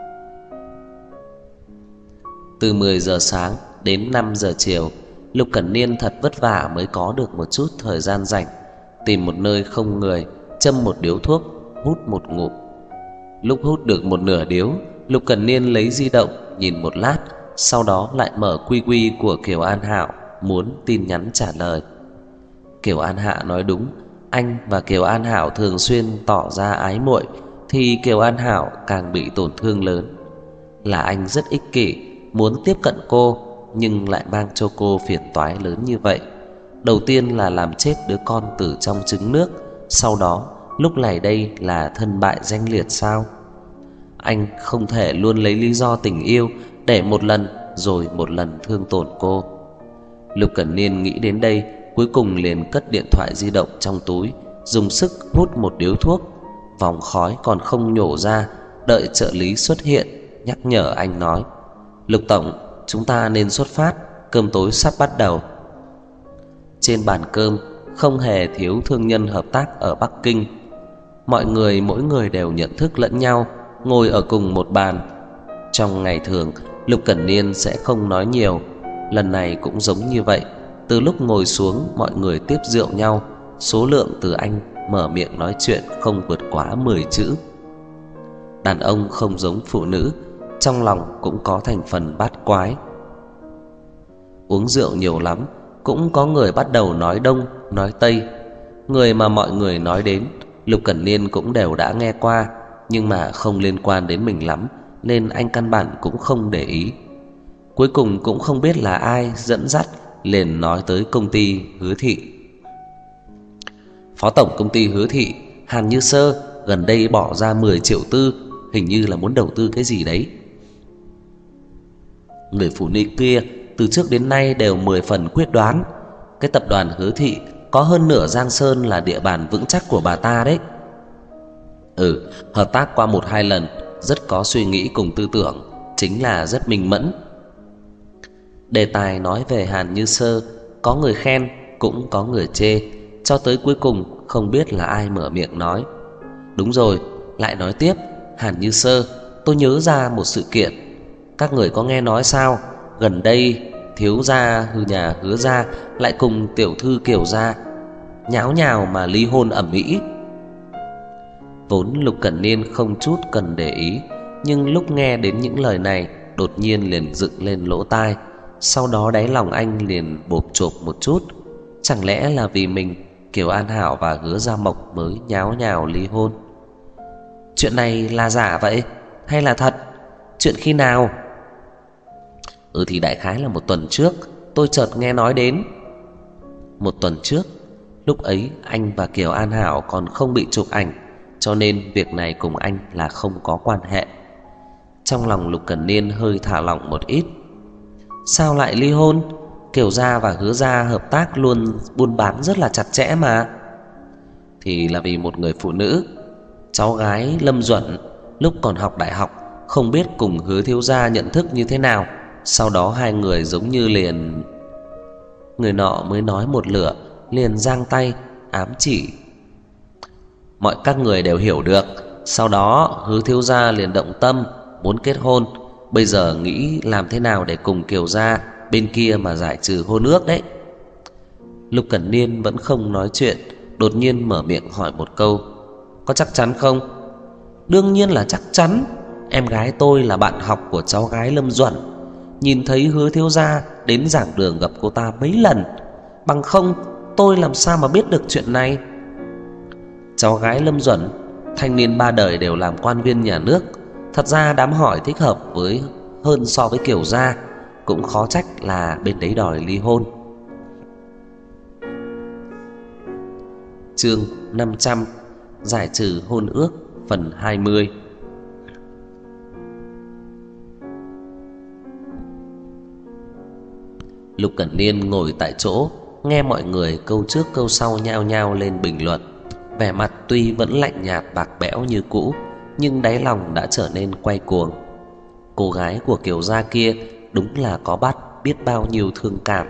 [SPEAKER 1] Từ 10 giờ sáng đến 5 giờ chiều, Lục Cẩn Niên thật vất vả mới có được một chút thời gian rảnh, tìm một nơi không người, châm một điếu thuốc, hút một ngụm. Lúc hút được một nửa điếu, Lục Cẩn Niên lấy di động nhìn một lát, sau đó lại mở QQ của Kiều An Hạo muốn tin nhắn trả lời. Kiều An Hạ nói đúng, anh và Kiều An Hạo thường xuyên tỏ ra ái muội, thì Kiều An Hạo càng bị tổn thương lớn. Là anh rất ích kỷ, muốn tiếp cận cô nhưng lại mang cho cô phiền toái lớn như vậy. Đầu tiên là làm chết đứa con từ trong trứng nước, sau đó lúc này đây là thân bại danh liệt sao? Anh không thể luôn lấy lý do tình yêu để một lần rồi một lần thương tổn cô. Lục Cẩn Niên nghĩ đến đây, cuối cùng liền cất điện thoại di động trong túi, dùng sức hút một điếu thuốc. Vòng khói còn không nhổ ra, đợi trợ lý xuất hiện nhắc nhở anh nói: "Lục tổng, chúng ta nên xuất phát, cơm tối sắp bắt đầu." Trên bàn cơm không hề thiếu thương nhân hợp tác ở Bắc Kinh. Mọi người mỗi người đều nhận thức lẫn nhau, ngồi ở cùng một bàn. Trong ngày thường, Lục Cẩn Niên sẽ không nói nhiều, lần này cũng giống như vậy. Từ lúc ngồi xuống, mọi người tiếp rượu nhau, số lượng từ anh mở miệng nói chuyện không vượt quá 10 chữ. Đàn ông không giống phụ nữ, trong lòng cũng có thành phần bát quái. Uống rượu nhiều lắm, cũng có người bắt đầu nói đông, nói tây. Người mà mọi người nói đến, Lục Cẩn Niên cũng đều đã nghe qua, nhưng mà không liên quan đến mình lắm, nên anh căn bản cũng không để ý. Cuối cùng cũng không biết là ai dẫn dắt, liền nói tới công ty Hứa Thị. "Phó tổng công ty Hứa Thị, Hàn Như Sơ gần đây bỏ ra 10 triệu tư, hình như là muốn đầu tư cái gì đấy." Người phụ nữ kia từ trước đến nay đều 10 phần quyết đoán. Cái tập đoàn Hứa Thị có hơn nửa Giang Sơn là địa bàn vững chắc của bà ta đấy. Hợp tác qua 1-2 lần, rất có suy nghĩ cùng tư tưởng, chính là rất minh mẫn. Đề tài nói về Hàn Như Sơ, có người khen cũng có người chê, cho tới cuối cùng không biết là ai mở miệng nói: "Đúng rồi, lại nói tiếp, Hàn Như Sơ, tôi nhớ ra một sự kiện. Các người có nghe nói sao? Gần đây thiếu gia nhà Hứa gia lại cùng tiểu thư Kiều gia nháo nhào mà ly hôn ầm ĩ." Vốn Lục Cẩn Niên không chút cần để ý, nhưng lúc nghe đến những lời này, đột nhiên liền dựng lên lỗ tai. Sau đó đáy lòng anh liền bộp chộp một chút. Chẳng lẽ là vì mình, Kiều An Hảo và Hứa Gia Mộc mới nháo nhào ly hôn? Chuyện này là giả vậy hay là thật? Chuyện khi nào? Thì đại khái là 1 tuần trước, tôi chợt nghe nói đến. 1 tuần trước? Lúc ấy anh và Kiều An Hảo còn không bị chụp ảnh, cho nên việc này cùng anh là không có quan hệ. Trong lòng Lục Cẩn Niên hơi thả lỏng một ít. Sao lại ly hôn? Kiều gia và Hứa gia hợp tác luôn buôn bán rất là chặt chẽ mà. Thì là vì một người phụ nữ, cháu gái Lâm Duẩn, lúc còn học đại học không biết cùng Hứa thiếu gia nhận thức như thế nào, sau đó hai người giống như liền... Người nọ mới nói một lửa, liền giang tay ám chỉ: "Mọi các người đều hiểu được. Sau đó Hứa thiếu gia liền động tâm muốn kết hôn, bây giờ nghĩ làm thế nào để cùng Kiều gia bên kia mà giải trừ hôn ước đấy." Lục Cẩn Niên vẫn không nói chuyện, đột nhiên mở miệng hỏi một câu: "Có chắc chắn không?" "Đương nhiên là chắc chắn. Em gái tôi là bạn học của cháu gái Lâm Duẩn, nhìn thấy Hứa thiếu gia đến giảng đường gặp cô ta mấy lần, bằng không tôi làm sao mà biết được chuyện này." Cháu gái Lâm Duẩn, thanh niên 3 đời đều làm quan viên nhà nước, thật ra đám hỏi thích hợp với hơn so với Kiều gia, cũng khó trách là bên đấy đòi ly hôn. Chương 500: Giải trừ hôn ước, phần 20. Lục Cẩn Niên ngồi tại chỗ, nghe mọi người câu trước câu sau nhao nhao lên bình luận. Vẻ mặt tuy vẫn lạnh nhạt bạc bẽo như cũ, nhưng đáy lòng đã trở nên quay cuồng. Cô gái của Kiều gia kia đúng là có bắt biết bao nhiêu thương cảm.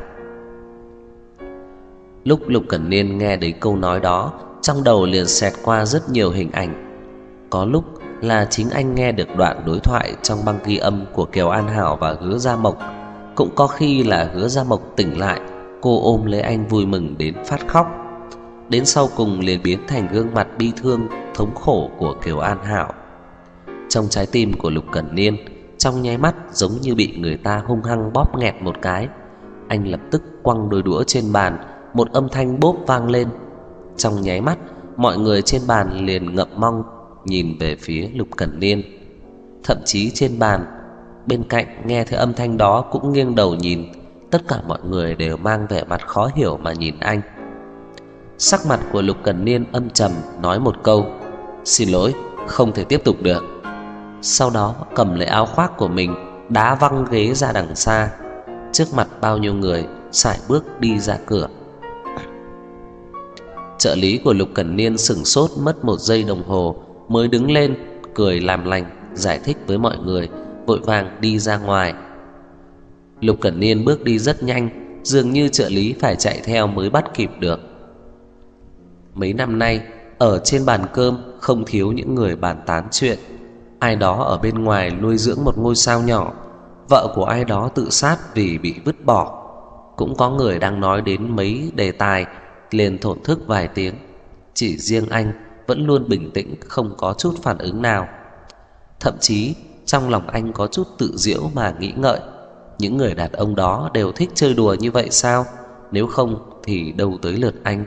[SPEAKER 1] Lúc Lục Cẩn Niên nghe đến câu nói đó, trong đầu liền xẹt qua rất nhiều hình ảnh. Có lúc là chính anh nghe được đoạn đối thoại trong băng ghi âm của Kiều An Hảo và Hứa Gia Mộc, cũng có khi là Hứa Gia Mộc tỉnh lại, cô ôm lấy anh vui mừng đến phát khóc, đến sau cùng liền biến thành gương mặt bi thương thống khổ của Kiều An Hảo. Trong trái tim của Lục Cẩn Niên trong nháy mắt giống như bị người ta hung hăng bóp nghẹt một cái. Anh lập tức quăng đôi đũa trên bàn, một âm thanh bốp vang lên. Trong nháy mắt, mọi người trên bàn liền ngậm mong nhìn về phía Lục Cẩn Niên. Thậm chí trên bàn bên cạnh nghe thấy âm thanh đó cũng nghiêng đầu nhìn. Tất cả mọi người đều mang vẻ mặt khó hiểu mà nhìn anh. Sắc mặt của Lục Cẩn Niên âm trầm, nói một câu: "Xin lỗi, không thể tiếp tục được." Sau đó cầm lấy áo khoác của mình, đá văng ghế ra đằng xa. Trước mặt bao nhiêu người, sải bước đi ra cửa. Trợ lý của Lục Cẩn Niên sửng sốt mất 1 giây đồng hồ mới đứng lên, cười làm lành, giải thích với mọi người, vội vàng đi ra ngoài. Lục Cẩn Niên bước đi rất nhanh, dường như trợ lý phải chạy theo mới bắt kịp được. Mấy năm nay, ở trên bàn cơm không thiếu những người bàn tán chuyện. Ai đó ở bên ngoài nuôi dưỡng một ngôi sao nhỏ, vợ của ai đó tự sát vì bị vứt bỏ. Cũng có người đang nói đến mấy đề tài liền thổn thức vài tiếng. Chỉ riêng anh vẫn luôn bình tĩnh, không có chút phản ứng nào. Thậm chí trong lòng anh có chút tự giễu mà nghĩ ngợi, những người đàn ông đó đều thích chơi đùa như vậy sao? Nếu không thì đâu tới lượt anh.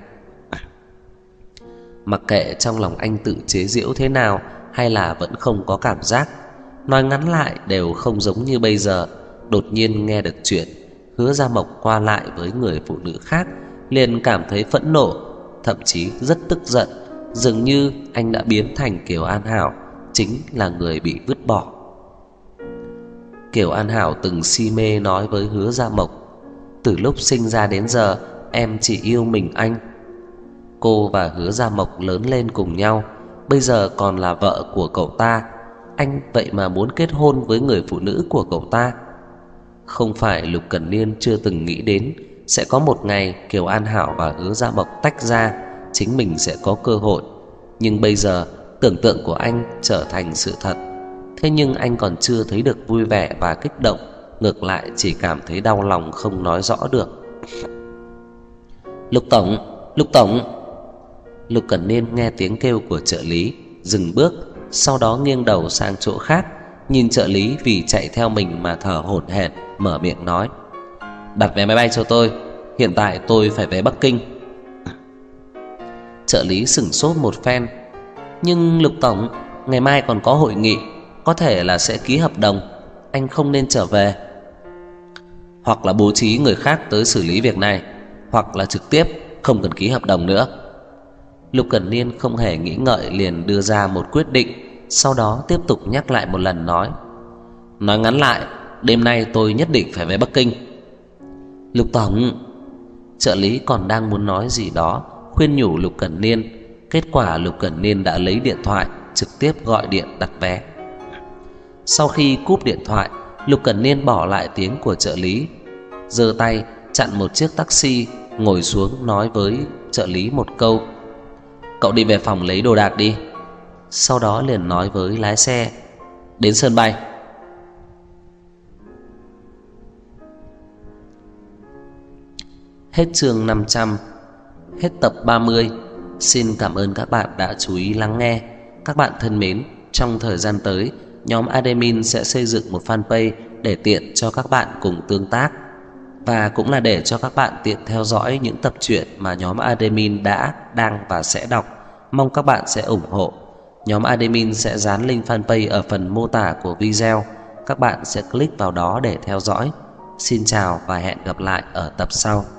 [SPEAKER 1] Mặc kệ trong lòng anh tự chế giễu thế nào, hay là vẫn không có cảm giác, nói ngắn lại đều không giống như bây giờ. Đột nhiên nghe được chuyện Hứa Gia Mộc qua lại với người phụ nữ khác, liền cảm thấy phẫn nộ, thậm chí rất tức giận. Dường như anh đã biến thành Kiều An Hảo, chính là người bị vứt bỏ. Kiều An Hảo từng si mê nói với Hứa Gia Mộc: "Từ lúc sinh ra đến giờ, em chỉ yêu mình anh." Cô và Hứa Gia Mộc lớn lên cùng nhau, bây giờ còn là vợ của cậu ta. Anh vậy mà muốn kết hôn với người phụ nữ của cậu ta. Không phải Lục Cẩn Niên chưa từng nghĩ đến sẽ có một ngày Kiều An Hảo và Hứa Gia Mộc tách ra, chính mình sẽ có cơ hội. Nhưng bây giờ tưởng tượng của anh trở thành sự thật. Thế nhưng anh còn chưa thấy được vui vẻ và kích động, ngược lại chỉ cảm thấy đau lòng không nói rõ được. "Lục tổng, Lục tổng!" Lục Cẩn Niên nghe tiếng kêu của trợ lý, dừng bước, sau đó nghiêng đầu sang chỗ khác, nhìn trợ lý vì chạy theo mình mà thở hổn hển, mở miệng nói: "Đặt vé máy bay cho tôi, hiện tại tôi phải về Bắc Kinh." Trợ lý sửng sốt một phen: "Nhưng Lục tổng, ngày mai còn có hội nghị, có thể là sẽ ký hợp đồng, anh không nên trở về." "Hoặc là bố trí người khác tới xử lý việc này, hoặc là trực tiếp không cần ký hợp đồng nữa." Lục Cẩn Niên không hề nghĩ ngợi liền đưa ra một quyết định, sau đó tiếp tục nhắc lại một lần nói ngắn lại, đêm nay tôi nhất định phải về Bắc Kinh." "Lục tổng!" Trợ lý còn đang muốn nói gì đó khuyên nhủ Lục Cẩn Niên, kết quả Lục Cẩn Niên đã lấy điện thoại trực tiếp gọi điện đặt vé. Sau khi cúp điện thoại, Lục Cẩn Niên bỏ lại tiếng của trợ lý, giơ tay chặn một chiếc taxi, ngồi xuống nói với trợ lý một câu: "Cậu đi về phòng lấy đồ đạc đi." Sau đó liền nói với lái xe: "Đến sân bay." Hết chương 500. Hết tập 30. Xin cảm ơn các bạn đã chú ý lắng nghe. Các bạn thân mến, trong thời gian tới, nhóm admin sẽ xây dựng một fanpage để tiện cho các bạn cùng tương tác, và cũng là để cho các bạn tiện theo dõi những tập truyện mà nhóm admin đã, đang và sẽ đọc. Mong các bạn sẽ ủng hộ. Nhóm admin sẽ dán link fanpage ở phần mô tả của video. Các bạn sẽ click vào đó để theo dõi. Xin chào và hẹn gặp lại ở tập sau.